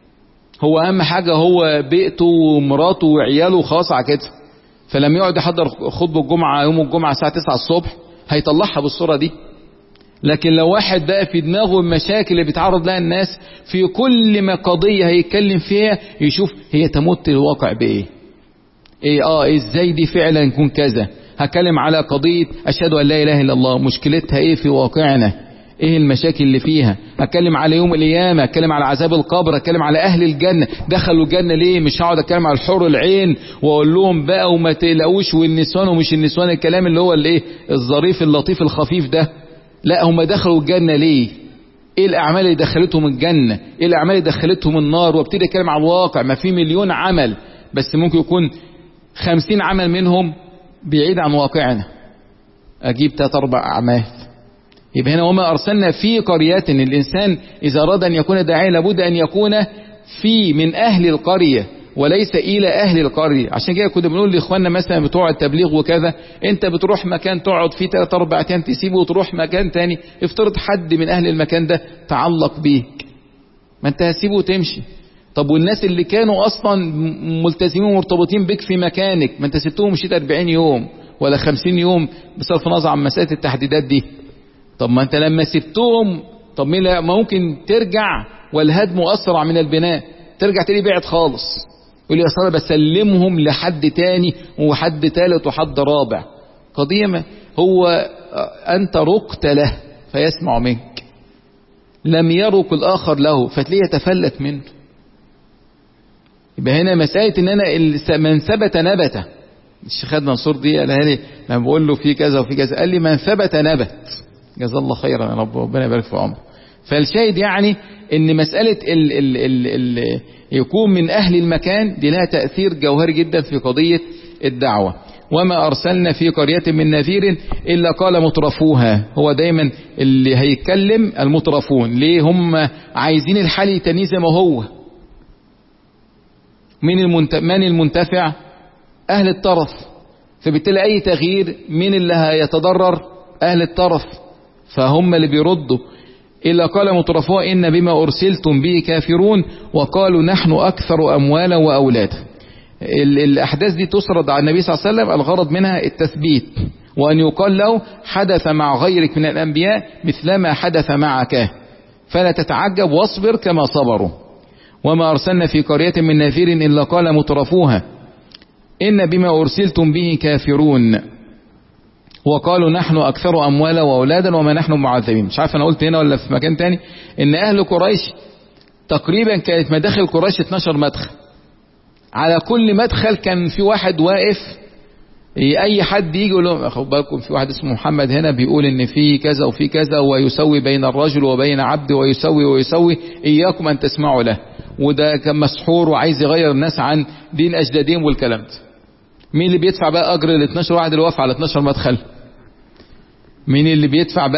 هو أهم حاجة هو بيئته ومراته وعياله خاص على كده. فلما يقعد يحضر خطبة الجمعة يوم الجمعة الساعة تسعة الصبح هيطلعها بالصورة دي. لكن لو واحد بقى في دماغه المشاكل اللي بيتعرض لها الناس في كل ما قضية هيتكلم فيها يشوف هي تمت الواقع بإيه، إيه آه إزاي دي فعلا يكون كذا. هتكلم على قضية أشهد أن لا إله إلا الله، مشكلتها إيه في واقعنا، إيه المشاكل اللي فيها. هتكلم على يوم القيامة، هتكلم على عذاب القبر، هتكلم على أهل الجنة دخلوا الجنة ليه. مش هقعد أتكلم على الحور العين وأقول لهم بقى وما تقلقوش والنسوان ومش النسوان، الكلام اللي هو الإيه الظريف اللطيف الخفيف ده. لا، هم دخلوا الجنة ليه، ايه الاعمال اللي دخلتهم الجنة، ايه الاعمال اللي دخلتهم النار. وابتدي اتكلم عن الواقع. ما في مليون عمل، بس ممكن يكون خمسين عمل منهم بعيد عن واقعنا، اجيب تلات اربع اعمال. يبقى هنا وما ارسلنا في قرية. الانسان اذا اراد ان يكون داعيا لابد ان يكون في من اهل القرية وليس الى اهل القرية. عشان كده كنا بنقول لاخواننا مثلا بتوع التبليغ وكذا، انت بتروح مكان تقعد فيه ثلاث اربع ايام تسيبه وتروح مكان تاني، افترض حد من اهل المكان ده تعلق بيك، ما انت هتسيبه وتمشي. طب والناس اللي كانوا اصلا ملتزمين ومرتبطين بك في مكانك، ما انت سبتهم مشيت أربعين يوم ولا خمسين يوم بصرف النظر عن مسألة التحديدات دي. طب ما انت لما سبتهم، طب ما ممكن ترجع والهدم اسرع من البناء، ترجع تلاقي بعد خالص. يقول لي يا صاحبي بسلمهم لحد تاني وحد تالت وحد رابع. قضية ما هو أنت رقت له فيسمع منك، لم يرق الآخر له فتلاقيه يتفلت منه. يبقى هنا مسألة إن أنا من ثبت نبت. الشيخ منصور دي قالها لي لما بقول له في كذا وفي كذا، قال لي من ثبت نبت. جزا الله خيرا يا رب، ربنا يبارك في عمره. فالشاهد يعني ان مسألة ال ال ال ال يكون من اهل المكان دي لها تأثير جوهري جدا في قضية الدعوة. وما ارسلنا في قرية من نذير الا قال مترفوها. هو دايما اللي هيتكلم المترفون. ليه هم عايزين الحال يتنيه زي ما هو. من المنتفع, من المنتفع اهل الطرف، فبالتالي اي تغيير من اللي هيتضرر اهل الطرف، فهم اللي بيردوا. إلا قال مترفوها إن بما أرسلتم به كافرون وقالوا نحن أكثر أموالا وأولادا. الأحداث دي تسرد على النبي صلى الله عليه وسلم، الغرض منها التثبيت، وأن يقال له حدث مع غيرك من الأنبياء مثلما حدث معك فلا تتعجب واصبر كما صبروا. وما أرسلنا في قرية من نذير إلا قال مترفوها إن بما أرسلتم به كافرون وقالوا نحن أكثر أموالا وأولادا وما نحن معذبين. مش عارف أنا قلت هنا ولا في مكان تاني إن أهل قريش تقريبا كانت مداخل قريش اتناشر مدخل، على كل مدخل كان في واحد واقف، أي حد يجي يقول لهم أخذوا بالكم في واحد اسمه محمد هنا بيقول إن في كذا وفي كذا ويسوي بين الرجل وبين عبد ويسوي ويسوي إياكم أن تسمعوا له، وده كان مسحور وعايز يغير الناس عن دين أجدادهم والكلام ده. مين اللي بيدفع بقى أجر ال اتناشر واحد اللي واقف على اتناشر مدخل؟ مين اللي بيدفع بقى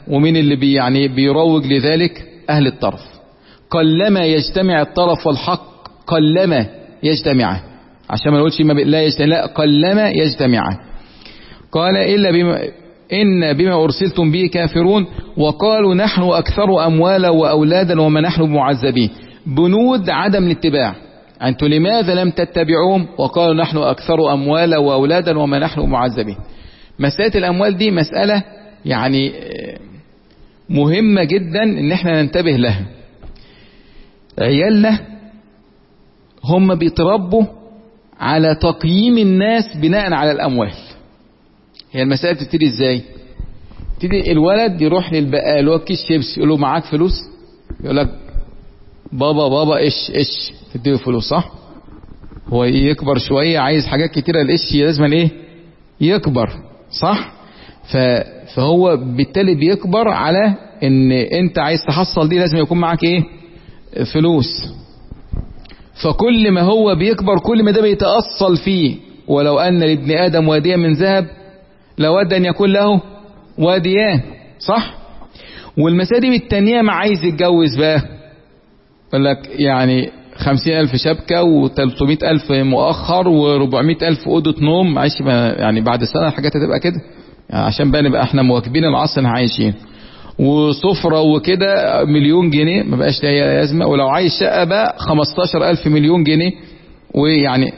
ومين اللي بي يعني بيروج لذلك؟ أهل الطرف. قلما يجتمع الطرف والحق، قلما يجتمع، عشان ما نقولش ما لا يجتمع، لا قلما يجتمع. قال إلا بما إن بما أرسلتم به كافرون، وقالوا نحن أكثر أموالا وأولادا وما نحن معذبين. بنود عدم الاتباع، أنتم لماذا لم تتبعوهم؟ وقالوا نحن أكثر أموالا وأولادا وما نحن معذبين. مسألة الأموال دي مسألة يعني مهمة جدا إن احنا ننتبه لها. عيالنا هم بيتربوا على تقييم الناس بناء على الأموال. هي المسألة بتبتدي ازاي؟ تبتدي الولد يروح للبقال هو كيس شيبس، يقول له معاك فلوس؟ يقول لك بابا بابا ايش ايش، تديله فلوس صح؟ هو يكبر شوية عايز حاجات كتيرة، الايش لازم ايه؟ يكبر صح؟ فهو بالتالي بيكبر على ان انت عايز تحصل دي لازم يكون معاك ايه؟ فلوس. فكل ما هو بيكبر كل ما ده بيتأصل فيه. ولو أن لابن آدم واديا من ذهب لود أن يكون له واديان صح؟ والمسألة دي بالتانية ما عايز يتجوز بقى، يقول لك يعني خمسين ألف شبكة وتلتمية ألف مؤخر وربعمية ألف أوضة نوم. معيش يعني بعد سنة الحاجات هتبقى كده، يعني عشان بقى نبقى احنا مواكبين العصر اللي عايشين. وصفرة وكده مليون جنيه ما بقاش ليها أزمة، ولو عايز شقة بقى خمستاشر ألف مليون جنيه. ويعني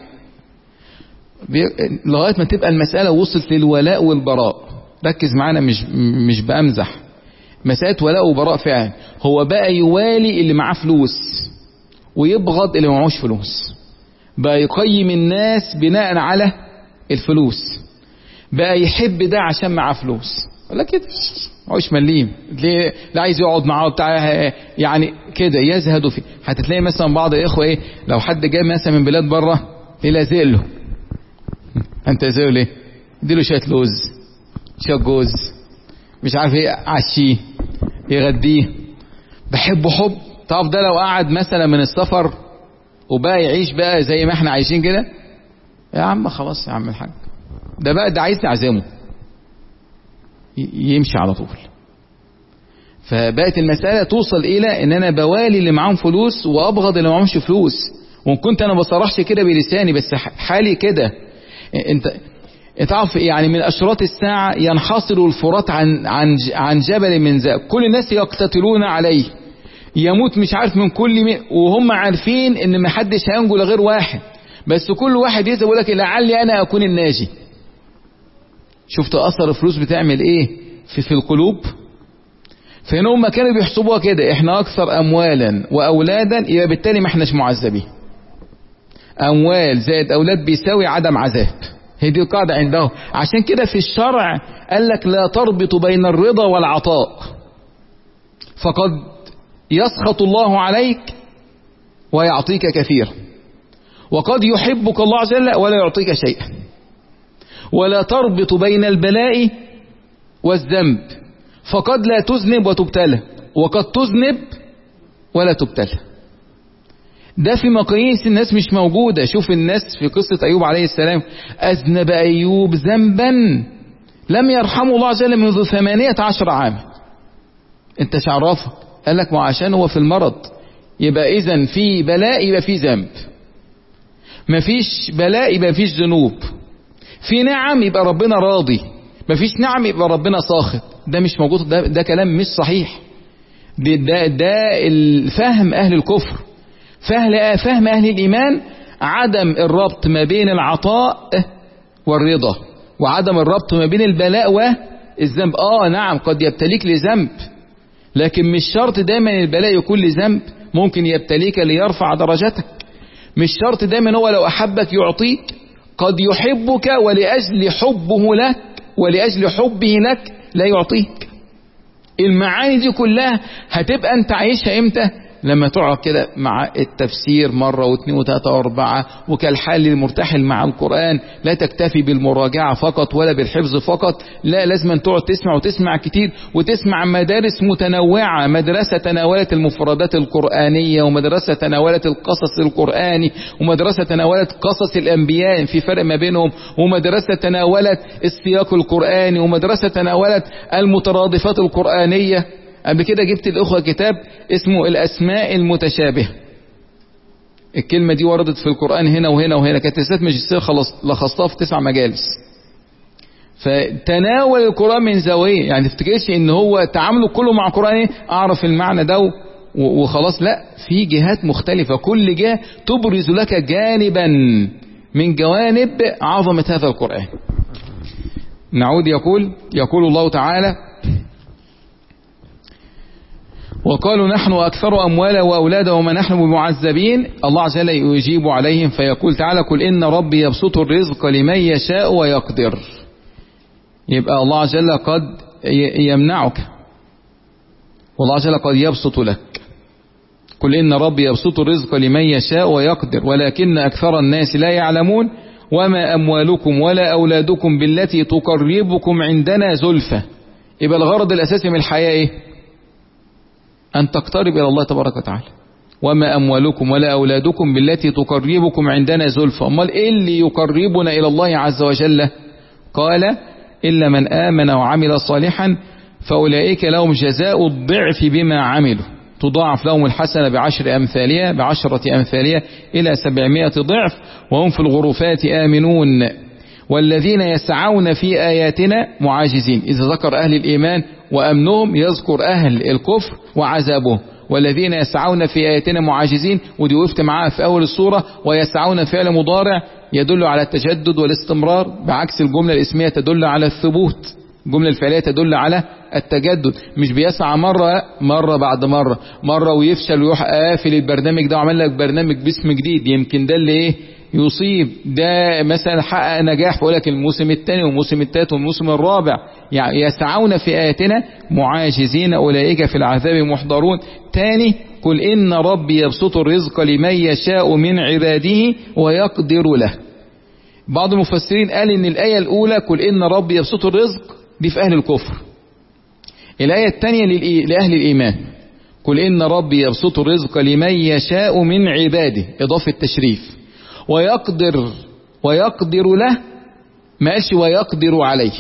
لغاية ما تبقى المسألة وصلت للولاء والبراء. ركز معانا، مش مش بأمزح، مسألة ولاء وبراء فعلا. هو بقى يوالي اللي معاه فلوس ويبغض اللي معهوش فلوس، بقى يقيم الناس بناء على الفلوس، بقى يحب ده عشان معاه فلوس. ولا كده معهوش مليم، ليه لا عايز يقعد معاه بتاع يعني كده يزهد فيه. هتلاقي مثلا بعض الاخوه ايه، لو حد جاي مثلا من بلاد بره يلازق له، انت زيه ليه؟ اديله شويه لوز، شويه جوز، مش عارف ايه، عشيه يغديه، بحبه حب. طب ده لو قعد مثلا من السفر وبقى يعيش بقى زي ما احنا عايشين كده، يا عم خلاص يا عم الحاج، ده بقى ده عايز نعزمه يمشي على طول. فبقت المسألة توصل إلى إن أنا بوالي اللي معاهم فلوس وأبغض اللي معاهمش فلوس. وإن كنت أنا بصرحش كده بلساني، بس حالي كده. أنت تعرف يعني من أشراط الساعة ينحصر الفرات عن عن عن جبل من ذهب، كل الناس يقتتلون عليه، يموت مش عارف من كل مي... وهم عارفين إن ما حدش هينجو لغير واحد، بس كل واحد يقول لك لعلي أنا أكون الناجي. شفت أثر الفلوس بتعمل إيه في في القلوب؟ فهنا هم كانوا بيحسبوها كده، إحنا أكثر أموالا وأولادا يبقى بالتالي ما إحناش معذبين. أموال زائد أولاد بيساوي عدم عذاب، هي دي القاعدة عندهم. عشان كده في الشرع قال لك لا تربط بين الرضا والعطاء، فقد يسخط الله عليك ويعطيك كثيرا، وقد يحبك الله عز وجل ولا يعطيك شيئا. ولا تربط بين البلاء والذنب، فقد لا تذنب وتبتلى، وقد تذنب ولا تبتلى. ده في مقاييس الناس مش موجودة. شوف الناس في قصة أيوب عليه السلام، أذنب أيوب ذنبا لم يرحمه الله عز وجل منذ ثمانية عشر عاما. انت شعرفك؟ قال لك ما عشان هو في المرض. يبقى إذن في بلاء يبقى في ذنب، مفيش بلاء يبقى مفيش ذنوب، في نعم يبقى ربنا راضي، مفيش نعم يبقى ربنا ساخط. ده مش موجود، ده, ده كلام مش صحيح. ده, ده, ده الفهم أهل الكفر. فهم, فهم أهل الإيمان عدم الربط ما بين العطاء والرضا، وعدم الربط ما بين البلاء والذنب. آه نعم قد يبتليك لذنب، لكن مش شرط دايما البلاء يكون لذنب، ممكن يبتليك ليرفع درجتك. مش شرط دايما هو لو أحبك يعطيك، قد يحبك ولأجل حبه لك ولأجل حبه لك لا يعطيك. المعاني دي كلها هتبقى انت عايشها امتى؟ لما تقعد كده مع التفسير مرة واثنين وثلاثة واربعة، وكالحال المرتحل مع القرآن لا تكتفي بالمراجعة فقط ولا بالحفظ فقط، لا لازم تقعد تسمع وتسمع كتير، وتسمع مدارس متنوعة، مدرسة تناولت المفردات القرآنية، ومدرسة تناولت القصص القرآني، ومدرسة تناولت قصص الأنبياء في فرق ما بينهم، ومدرسة تناولت السياق القرآني، ومدرسة تناولت المترادفات القرآنية. قبل كده جبت الأخوة كتاب اسمه الأسماء المتشابهة، الكلمة دي وردت في القرآن هنا وهنا وهنا، كانت رسالة ماجستير خلص لخصتها في تسع مجالس. فتناول القرآن من زاوية، يعني تفتكرش ان هو تعامله كله مع القرآن ايه اعرف المعنى ده وخلاص، لا، في جهات مختلفة، كل جهة تبرز لك جانبا من جوانب عظمة هذا القرآن. نعود، يقول يقول الله تعالى: وقالوا نحن أكثر أموالا وأولادا وما نحن بمعذبين. الله عز وجل يجيب عليهم فيقول تعالى: قل إن ربي يبسط الرزق لمن يشاء ويقدر. يبقى الله عز وجل قد يمنعك، والله عز وجل قد يبسط لك. قل إن ربي يبسط الرزق لمن يشاء ويقدر ولكن أكثر الناس لا يعلمون وما أموالكم ولا أولادكم بالتي تقربكم عندنا زلفى. يبقى الغرض الأساسي من الحياة إيه؟ أن تقترب إلى الله تبارك وتعالى. وما أموالكم ولا أولادكم بالتي تقربكم عندنا زلفى. أمال إيه اللي يقربنا إلى الله عز وجل؟ قال: إلا من آمن وعمل صالحا فأولئك لهم جزاء الضعف بما عملوا، تضاعف لهم الحسنة بعشر أمثالها بعشرة أمثالها إلى سبعمائة ضعف وهم في الغرفات آمنون. والذين يسعون في آياتنا معاجزين. إذا ذكر أهل الإيمان وأمنهم يذكر أهل الكفر وعذابهم. والذين يسعون في آياتنا معاجزين، ودي وقفت معاها في أول السورة، ويسعون فعل مضارع يدل على التجدد والاستمرار، بعكس الجملة الاسمية تدل على الثبوت. الجملة الفعلية تدل على التجدد، مش بيسعى مرة مرة بعد مرة مرة ويفشل ويروح قافل البرنامج ده وعمل لك برنامج باسم جديد، يمكن ده اللي ايه يصيب ده مثلا حقق نجاح فيقول لك الموسم الثاني والموسم الثالث والموسم الرابع. يعني يسعون في آياتنا معاجزين أولئك في العذاب محضرون. تاني: قل إن ربي يبسط الرزق لمن يشاء من عباده ويقدر له. بعض المفسرين قال ان الآية الأولى قل إن ربي يبسط الرزق دي في أهل الكفر، الآية الثانية لأهل الإيمان قل إن ربي يبسط الرزق لمن يشاء من عباده، إضافة تشريف. ويقدر ويقدر له، ما قالش ويقدر عليه.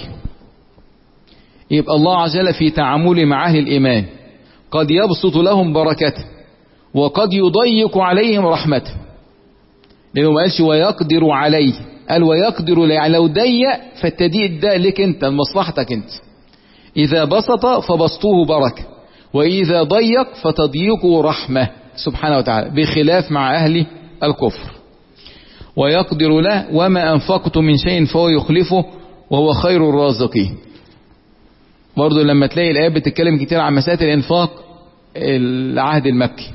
يبقى الله عز وجل في تعامله مع أهل الإيمان قد يبسط لهم بركته وقد يضيق عليهم رحمته، لأنه ما قالش ويقدر عليه، قال ويقدر له. يعني لو ضيق فالتضييق ده لك انت لمصلحتك انت، إذا بسط فبسطوه بركة، وإذا ضيق فتضييقه رحمة سبحانه وتعالى، بخلاف مع أهل الكفر. ويقدر له وما أنفقتم من شيء فهو يخلفه وهو خير الرازقين. برضو لما تلاقي الآيات بتتكلم كتير عن مسألة الإنفاق، العهد المكي،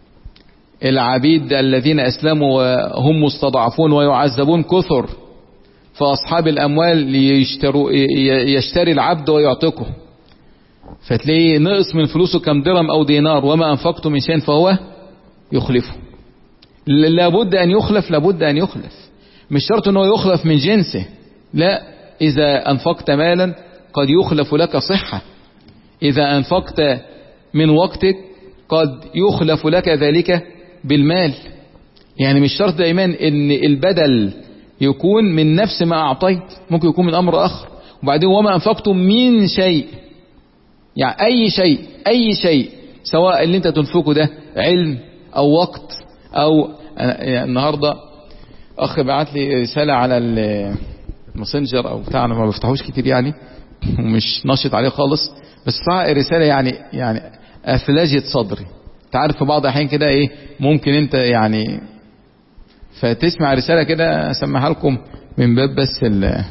العبيد الذين أسلموا وهم مستضعفون ويعذبون كثر، فأصحاب الأموال يشتروا يشتري العبد ويعتقه، فتلاقيه نقص من فلوسه كم درهم أو دينار، وما أنفقتم من شيء فهو يخلفه. لابد أن يخلف، لابد أن يخلف، مش شرط أنه يخلف من جنسه، لا، إذا أنفقت مالا قد يخلف لك صحة، إذا أنفقت من وقتك قد يخلف لك ذلك بالمال. يعني مش شرط دائما أن البدل يكون من نفس ما أعطيت، ممكن يكون من أمر آخر. وبعدين وما أنفقتم من شيء، يعني أي شيء أي شيء، سواء اللي أنت تنفقه ده علم أو وقت أو يعني النهاردة أخ بعت لي رسالة على الماسنجر أو بتاعنا، ما بفتحوش كتير يعني ومش نشط عليه خالص، بس صراحة رسالة يعني يعني أثلجت صدري. تعرف في بعض الأحيان كده إيه ممكن أنت يعني فتسمع رسالة كده أسمعها لكم من باب بس ال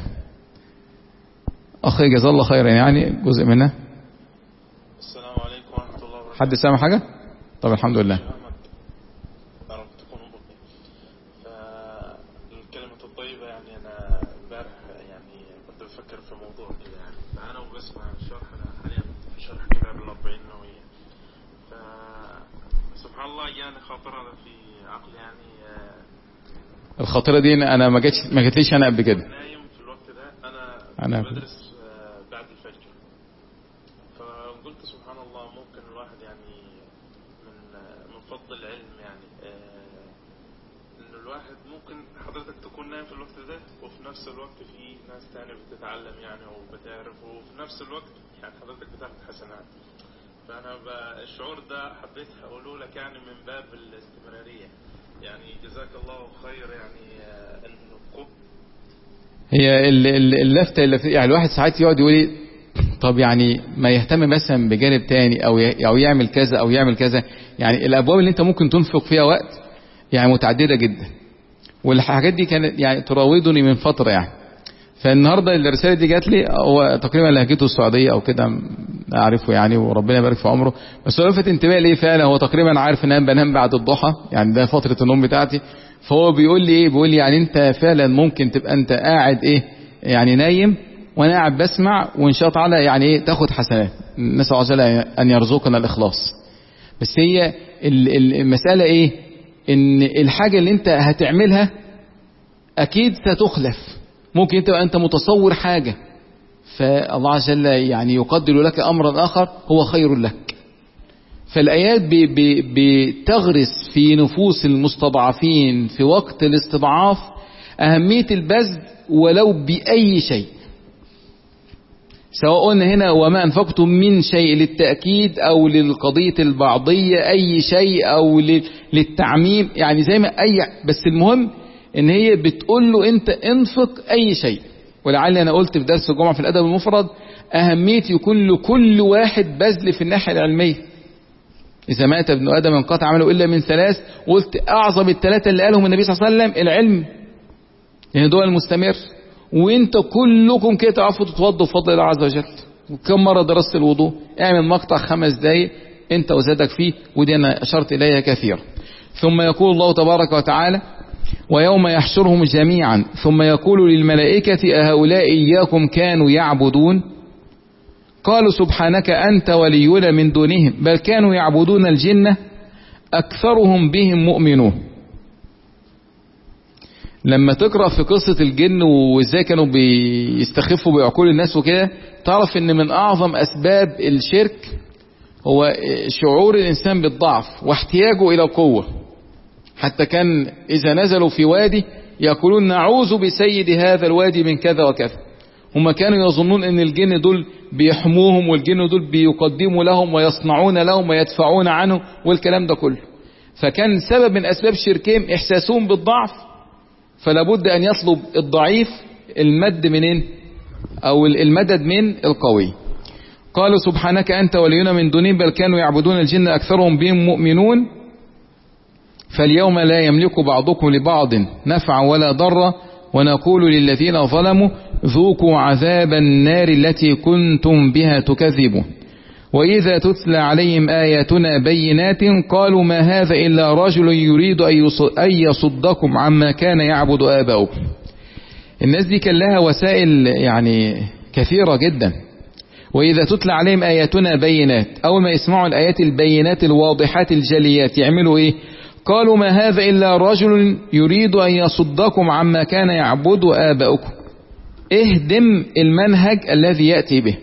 أخي جزاه الله خيرا يعني جزء منها. السلام عليكم ورحمة الله وبركاته. حد سامع حاجة؟ طب الحمد لله. فالكلمة الطيبة يعني أنا امبارح يعني كنت بفكر في موضوع كده، يعني أنا وبسمع الشرح، أنا حاليا في شرح كتاب الأربعين النووية، سبحان الله يعني خاطرة في عقلي يعني آه الخاطرة دي انا ما جاتش ما جاتليش انا قبل كده. نايم في الوقت ده انا, أنا بدرس آه بعد الفجر، فقلت سبحان الله ممكن الواحد يعني من آه من فضل العلم يعني آه انه الواحد ممكن حضرتك تكون نايم في الوقت ده وفي نفس الوقت في ناس تانية بتتعلم يعني او بتعرف، وفي نفس الوقت يعني حضرتك بتاخد حسنات. فأنا الشعور ده حبيت أقوله لك يعني من باب الاستمرارية، يعني جزاك الله خير يعني إنه هي اللفتة اللي يعني الواحد ساعات يقعد يقول طب يعني ما يهتم مثلا بجانب تاني أو أو يعمل كذا أو يعمل كذا. يعني الأبواب اللي أنت ممكن تنفق فيها وقت يعني متعددة جدا، والحاجات دي كانت يعني تراودني من فترة يعني. فالنهاردة الرسالة دي جات لي، هو تقريبا لهجته السعودية او كده اعرفه يعني، وربنا يبارك في عمره، بس هو لفت انتباهي ليه فعلا هو تقريبا عارف ان انا بنام بعد الضحى، يعني ده فترة النوم بتاعتي. فهو بيقول لي ايه، بيقول لي يعني انت فعلا ممكن تبقى انت قاعد ايه يعني نايم وانا قاعد بسمع، وان شاء الله تعالى يعني ايه تاخد حسنات. نسأل الله عز وجل ان يرزقنا الاخلاص. بس هي المسألة ايه، ان الحاجة اللي انت هتعملها اكيد ستخلف. ممكن تبقى انت متصور حاجة فالله عز وجل يعني يقدر لك امرا اخر هو خير لك. فالايات بتغرس في نفوس المستضعفين في وقت الاستضعاف اهمية البذل ولو باي شيء، سواء قلنا هنا وما انفقتم من شيء للتأكيد او للقضية البعضية اي شيء او للتعميم، يعني زي ما اي، بس المهم ان هي بتقول له انت انفق اي شيء. ولعل انا قلت في درس الجمعة في الادب المفرد اهمية يكون لكل واحد بذل في الناحية العلمية. اذا مات ابن ادم انقطع عمله الا من ثلاث، قلت اعظم الثلاثة اللي قالهم النبي صلى الله عليه وسلم العلم، يعني دول المستمر. وانت كلكم كده تعرفوا تتوضوا بفضل الله عز وجل. وكم مرة درست الوضوء؟ اعمل مقطع خمس دقايق انت وزادك فيه، ودي انا اشرت اليها كثيرا. ثم يقول الله تبارك وتعالى ويوم يحشرهم جميعا ثم يقول للملائكة أهؤلاء إياكم كانوا يعبدون قالوا سبحانك أنت ولينا من دونهم بل كانوا يعبدون الجنة أكثرهم بهم مؤمنون. لما تقرأ في قصة الجن وإزاي كانوا بيستخفوا بعقول الناس وكده، تعرف إن من أعظم أسباب الشرك هو شعور الإنسان بالضعف واحتياجه إلى القوة. حتى كان إذا نزلوا في وادي يقولون نعوذ بسيد هذا الوادي من كذا وكذا. هم كانوا يظنون ان الجن دول بيحموهم، والجن دول بيقدموا لهم ويصنعون لهم ويدفعون عنه والكلام ده كله. فكان سبب من أسباب شركهم إحساسهم بالضعف، فلا بد أن يطلب الضعيف المد منين أو المدد من القوي. قالوا سبحانك أنت ولينا من دونهم بل كانوا يعبدون الجن أكثرهم بهم مؤمنون فاليوم لا يملك بعضكم لبعض نفعا ولا ضرا ونقول للذين ظلموا ذوقوا عذاب النار التي كنتم بها تكذبون. وإذا تتلى عليهم آياتنا بينات قالوا ما هذا إلا رجل يريد أن يصدكم عما كان يعبد آباؤكم. الناس دي كان لها وسائل يعني كثيرة جدا. وإذا تتلى عليهم آياتنا بينات، أول ما يسمعوا الآيات البينات الواضحات الجليات يعملوا إيه؟ قالوا ما هذا إلا رجل يريد أن يصدكم عما كان يعبد آباؤكم. اهدم المنهج الذي يأتي به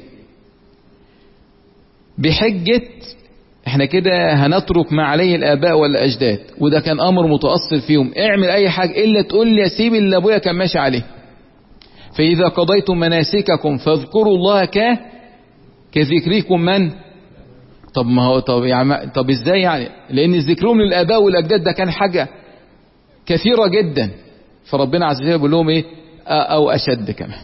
بحجة احنا كده هنترك ما عليه الآباء والأجداد، وده كان أمر متأصل فيهم، اعمل أي حاجة إلا تقول لي سيب اللي أبويا كان ماشي عليه. فإذا قضيتم مناسككم فاذكروا الله ك كذكركم من. طب ما هو طب يعني طب ازاي يعني؟ لأن ذكرهم للآباء والأجداد ده كان حاجة كثيرة جدا، فربنا عز وجل بيقول لهم ايه أو أشد كمان.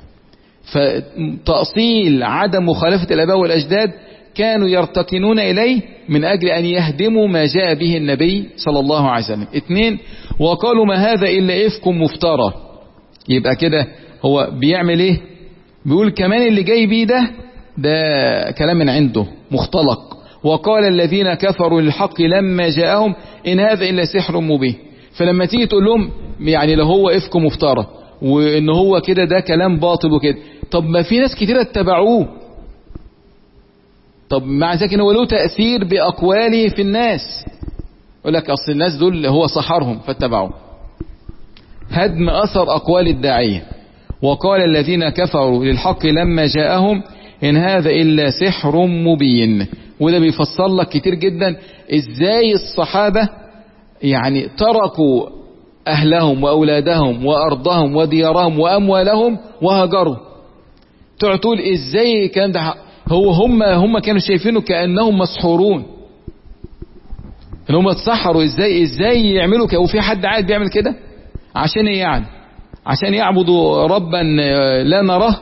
فتأصيل عدم مخالفة الآباء والأجداد كانوا يرتكنون إليه من أجل أن يهدموا ما جاء به النبي صلى الله عليه وسلم. اثنين، وقالوا ما هذا إلا إفك مفترى. يبقى كده هو بيعمل إيه؟ بيقول كمان اللي جاي بيه ده ده كلام من عنده مختلق. وقال الذين كفروا للحق لما جاءهم إن هذا إلا سحر مبين. فلما تيجي تقول لهم يعني لو هو إفك مفترى وإن هو كده ده كلام باطل وكده، طب ما في ناس كتير اتبعوه، طب مع ذلك هو له تأثير بأقواله في الناس. يقول لك أصل الناس دول هو سحرهم فاتبعوه. هدم أثر أقوال الداعية. وقال الذين كفروا للحق لما جاءهم إن هذا إلا سحر مبين. وده بيفسر لك كتير جدا إزاي الصحابة يعني تركوا أهلهم وأولادهم وأرضهم وديارهم وأموالهم وهجروا. تقول إزاي كان ده؟ هو هم هم كانوا شايفينه كأنهم مسحورون، إن هم اتسحروا. إزاي إزاي يعملوا كده؟ وفي حد عاد بيعمل كده عشان إيه يعني؟ عشان يعبدوا ربا لا نراه.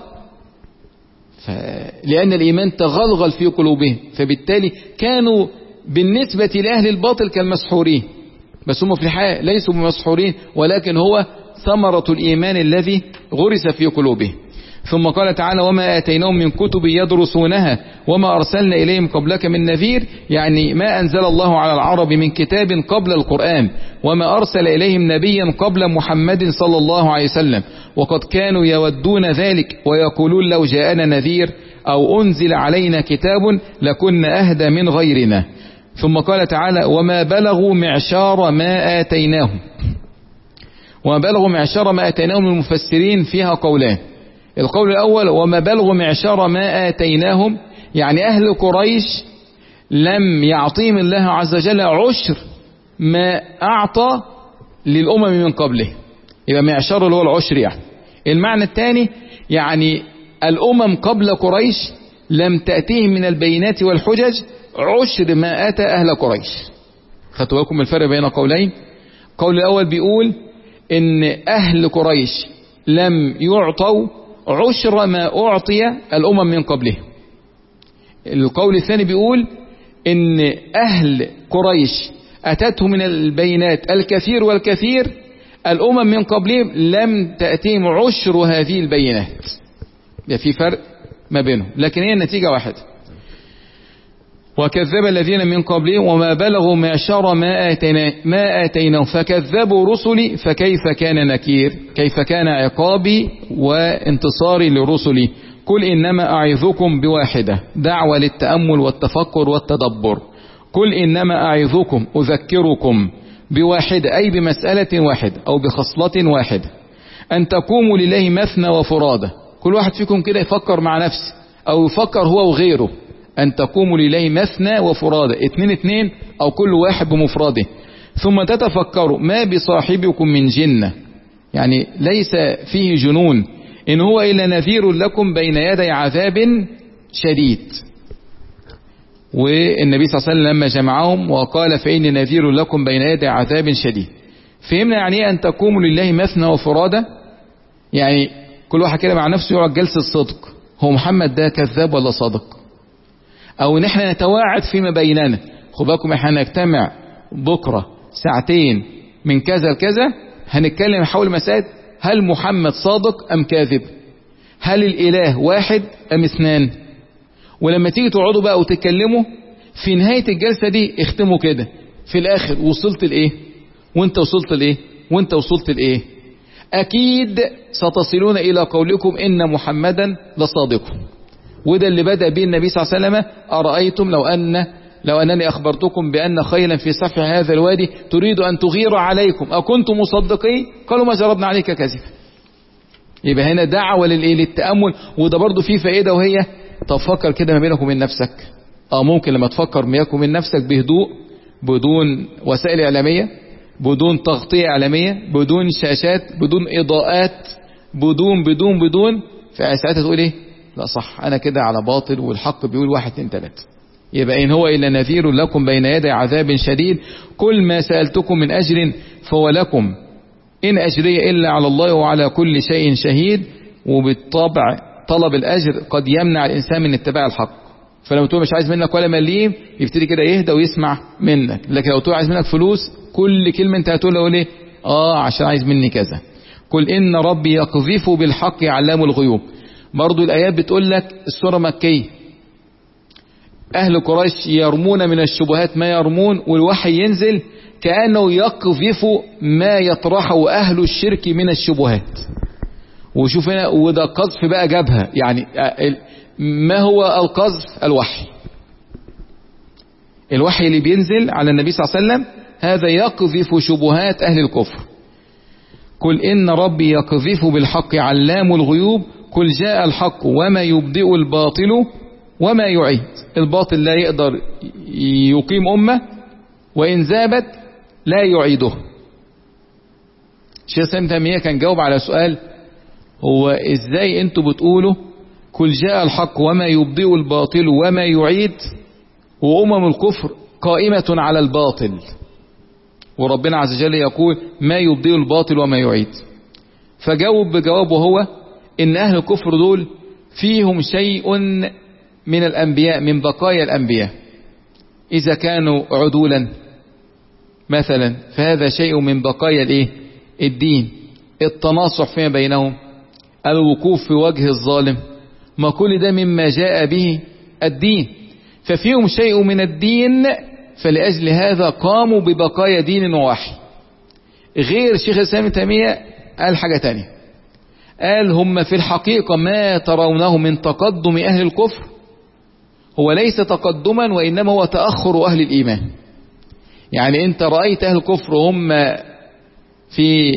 لأن الإيمان تغلغل في قلوبهم، فبالتالي كانوا بالنسبة لأهل الباطل كالمسحورين، بس هم في الحقيقة ليسوا بمسحورين، ولكن هو ثمرة الإيمان الذي غرس في قلوبهم. ثم قال تعالى وما آتيناهم من كتب يدرسونها وما أرسلنا إليهم قبلك من نذير، يعني ما أنزل الله على العرب من كتاب قبل القرآن، وما أرسل إليهم نبيا قبل محمد صلى الله عليه وسلم، وقد كانوا يودون ذلك ويقولون لو جاءنا نذير أو أنزل علينا كتاب لكنا أهدى من غيرنا. ثم قال تعالى وما بلغوا معشار ما آتيناهم. وما بلغوا معشار ما آتيناهم المفسرين فيها قولان. القول الأول وما بلغوا معشار ما آتيناهم، يعني أهل قريش لم يعطيهم الله عز وجل عشر ما أعطى للأمم من قبله، يبقى معشار اللي هو العشر. يعني المعنى الثاني يعني الأمم قبل قريش لم تأتيهم من البينات والحجج عشر ما أتى أهل قريش. خدتوا بالكم من الفرق بين قولين؟ القول الأول بيقول إن أهل قريش لم يعطوا عشر ما أعطي الأمم من قبله. القول الثاني بيقول إن أهل قريش أتته من البينات الكثير والكثير، الأمم من قبلهم لم تأتيهم عشر هذه البينات. في فرق ما بينهم، لكن هي النتيجة واحدة. وكذب الذين من قبلهم وما بلغوا معشار ما آتينا ما آتيناهم فكذبوا رسلي فكيف كان نكير، كيف كان عقابي وانتصاري لرسلي. قل إنما أعظكم بواحدة، دعوة للتأمل والتفكر والتدبر. قل إنما أعظكم أذكركم بواحدة، أي بمسألة واحدة أو بخصلة واحدة، أن تقوموا لله مثنى وفرادى. كل واحد فيكم كده يفكر مع نفسه أو يفكر هو وغيره. أن تقوموا لله مثنى وفرادى، اتنين اتنين أو كل واحد بمفرده. ثم تتفكروا ما بصاحبكم من جنة، يعني ليس فيه جنون، إن هو إلا نذير لكم بين يدي عذاب شديد. والنبي صلى الله عليه وسلم لما جمعهم وقال فإني نذير لكم بين يدي عذاب شديد، فهمنا يعني إيه أن تقوموا لله مثنى وفرادى؟ يعني كل واحد كده مع نفسه يقعد جلسة صدق، هو محمد ده كذاب ولا صادق؟ او ان احنا نتواعد فيما بيننا، خد بالكم احنا هنجتمع بكرة ساعتين من كذا لكذا هنتكلم حول مسائل هل محمد صادق ام كاذب، هل الاله واحد ام اثنان. ولما تيجي تقعدوا بقى وتتكلموا في نهاية الجلسة دي اختموا كده في الاخر وصلت لايه وانت وصلت لايه وانت وصلت لايه. اكيد ستصلون الى قولكم ان محمدا لصادق. وده اللي بدأ به النبي صلى الله عليه وسلم أرأيتم لو أن لو أنني أخبرتكم بأن خيلا في صفح هذا الوادي تريد أن تغير عليكم أكنتم مصدقين؟ قالوا ما جربنا عليك كذبا. يبقى هنا دعوة للتأمل، وده برضو فيه فائدة، وهي تفكر كده ما بينك وبين نفسك. اه ممكن لما تفكر بينك وبين نفسك بهدوء، بدون وسائل إعلامية، بدون تغطية إعلامية، بدون شاشات، بدون إضاءات، بدون بدون بدون فساعتها تقول ايه؟ لا صح، انا كده على باطل والحق بيقول واحد اتنين تلاتة. يبقى ان هو الا نذير لكم بين يدي عذاب شديد. كل ما سألتكم من اجر فهو لكم ان اجري الا على الله وعلى كل شيء شهيد. وبالطبع طلب الاجر قد يمنع الانسان من اتباع الحق، فلما تقول مش عايز منك ولا مليم يبتدي كده يهدى ويسمع منك. لكن لو تقول عايز منك فلوس كل كلمة انت هتقول له ليه؟ اه عشان عايز مني كذا. قل ان ربي يقذف بالحق علام الغيوب. برضو الآيات بتقول لك السورة مكية، أهل قريش يرمون من الشبهات ما يرمون، والوحي ينزل كأنه يقذف ما يطرحه أهل الشرك من الشبهات. وشوف هنا، وده قذف بقى جابها، يعني ما هو القذف؟ الوحي. الوحي اللي بينزل على النبي صلى الله عليه وسلم هذا يقذف شبهات أهل الكفر. قل إن ربي يقذف بالحق علام الغيوب قل جاء الحق وما يبدئ الباطل وما يعيد. الباطل لا يقدر يقيم أمة، وإن ذابت لا يعيده. الشيخ سامي تيمية كان جاوب على سؤال، هو إزاي أنتوا بتقولوا قل جاء الحق وما يبدئ الباطل وما يعيد، وأمم الكفر قائمة على الباطل، وربنا عز وجل يقول ما يبدئ الباطل وما يعيد. فجاوب بجوابه هو إن أهل الكفر دول فيهم شيء من الأنبياء، من بقايا الأنبياء. إذا كانوا عدولا مثلا فهذا شيء من بقايا الإيه؟ الدين. التناصح فيما بينهم، الوقوف في وجه الظالم، ما كل ده مما جاء به الدين، ففيهم شيء من الدين، فلأجل هذا قاموا ببقايا دين ووحي. غير شيخ الإسلام ابن تيمية قال حاجة تانية، قال هم في الحقيقة ما ترونه من تقدم أهل الكفر هو ليس تقدما، وإنما هو تأخر أهل الإيمان. يعني أنت رأيت أهل الكفر هم في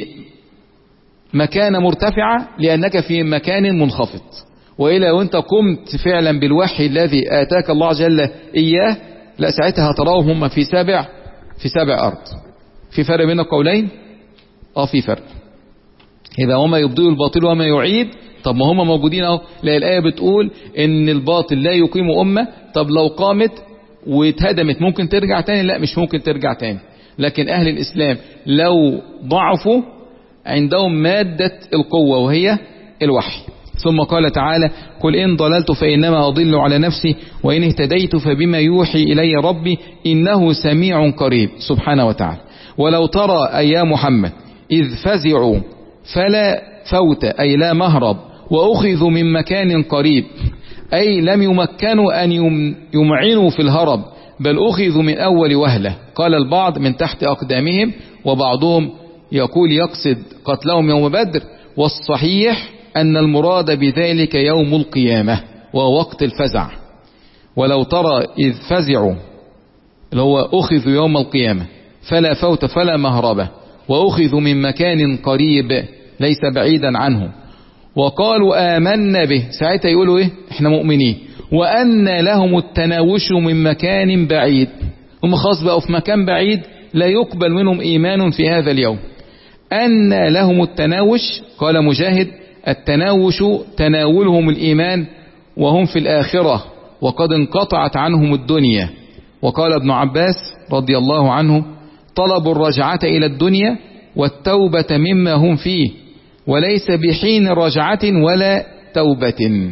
مكان مرتفعة لأنك في مكان منخفض، وإلا وأنت قمت فعلا بالوحي الذي آتاك الله جل إياه لا ساعتها تراهم هم في سابع في سابع أرض. في فرق بين القولين؟ اه في فرق. إذا وما يبدئ الباطل وما يعيد، طب ما هم موجودين اهو. لا الآية بتقول إن الباطل لا يقيم أمة، طب لو قامت واتهدمت ممكن ترجع تاني؟ لا مش ممكن ترجع تاني. لكن أهل الإسلام لو ضعفوا عندهم مادة القوة وهي الوحي. ثم قال تعالى قل إن ضللت فإنما أضل على نفسي وإن اهتديت فبما يوحي إلي ربي إنه سميع قريب سبحانه وتعالى. ولو ترى أي محمد إذ فزعوا فلا فوت أي لا مهرب، وأخذوا من مكان قريب أي لم يمكنوا أن يمعنوا في الهرب، بل أخذوا من أول وهلة. قال البعض من تحت أقدامهم، وبعضهم يقول يقصد قتلهم يوم بدر، والصحيح أن المراد بذلك يوم القيامة ووقت الفزع. ولو ترى إذ فزعوا اللي هو أخذوا يوم القيامة فلا فوت فلا مهربة، وأخذوا من مكان قريب ليس بعيدا عنه، وقالوا آمنا به، ساعتها يقولوا إيه؟ إحنا مؤمنين. وأن لهم التناوش من مكان بعيد، هم خاص بقوا في مكان بعيد لا يقبل منهم إيمان في هذا اليوم. أن لهم التناوش، قال مجاهد التناوش تناولهم الإيمان وهم في الآخرة وقد انقطعت عنهم الدنيا. وقال ابن عباس رضي الله عنه طلبوا الرجعة إلى الدنيا والتوبة مما هم فيه، وليس بحين رجعة ولا توبة.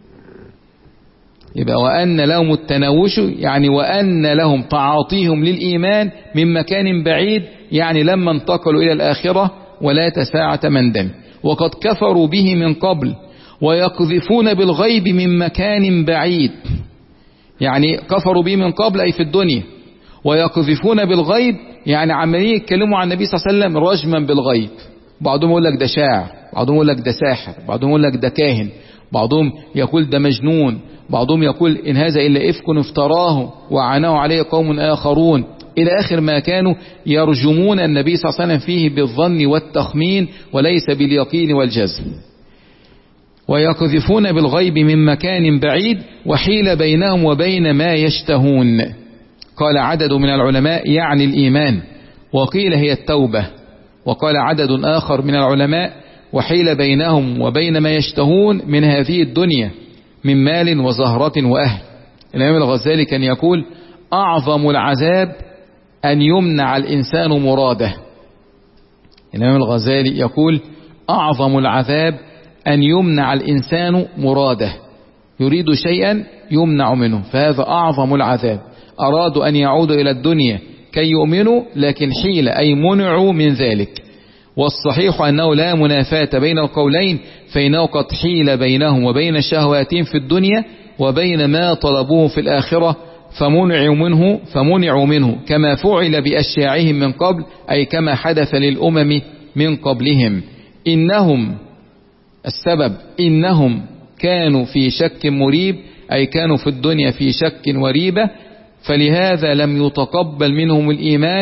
يبقى وأن لهم التناوش يعني وأن لهم تعاطيهم للإيمان من مكان بعيد، يعني لما انتقلوا إلى الآخرة ولا تساعة مندم. وقد كفروا به من قبل ويقذفون بالغيب من مكان بعيد، يعني كفروا به من قبل أي في الدنيا، ويقذفون بالغيب يعني عمالين يتكلموا عن النبي صلى الله عليه وسلم رجما بالغيب. بعضهم يقول لك ده شاعر، بعضهم يقول لك ده ساحر، بعضهم يقول لك ده كاهن، بعضهم يقول ده مجنون، بعضهم يقول إن هذا إلا إفك افتراه وعاناه عليه قوم آخرون، إلى آخر ما كانوا يرجمون النبي صلى الله عليه وسلم فيه بالظن والتخمين وليس باليقين والجزم. ويقذفون بالغيب من مكان بعيد وحيل بينهم وبين ما يشتهون. قال عدد من العلماء يعني الإيمان، وقيل هي التوبة. وقال عدد آخر من العلماء وحيل بينهم وبين ما يشتهون من هذه الدنيا من مال وزهرة وأهل. الإمام الغزالي كان يقول أعظم العذاب أن يمنع الإنسان مراده. الإمام الغزالي يقول أعظم العذاب أن يمنع الإنسان مراده، يريد شيئا يمنع منه، فهذا أعظم العذاب. أرادوا أن يعودوا إلى الدنيا كي يؤمنوا لكن حيل أي منعوا من ذلك. والصحيح أنه لا منافاة بين القولين، فإنه قد حيل بينهم وبين شهواتهم في الدنيا وبين ما طلبوه في الآخرة فمنعوا منه فمنعوا منه كما فعل بأشياعهم من قبل، أي كما حدث للأمم من قبلهم. إنهم السبب إنهم كانوا في شك مريب، أي كانوا في الدنيا في شك وريبة، فلهذا لم يتقبل منهم الإيمان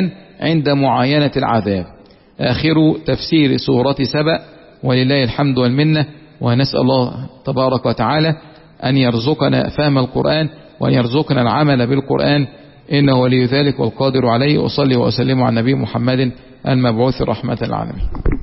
عند معاينة العذاب. آخر تفسير سورة سبأ، ولله الحمد والمنة. ونسأل الله تبارك وتعالى أن يرزقنا فهم القرآن وأن يرزقنا العمل بالقرآن، إنه ولي ذلك والقادر عليه. وصلي وأسلم على النبي محمد المبعوث رحمة العالمين.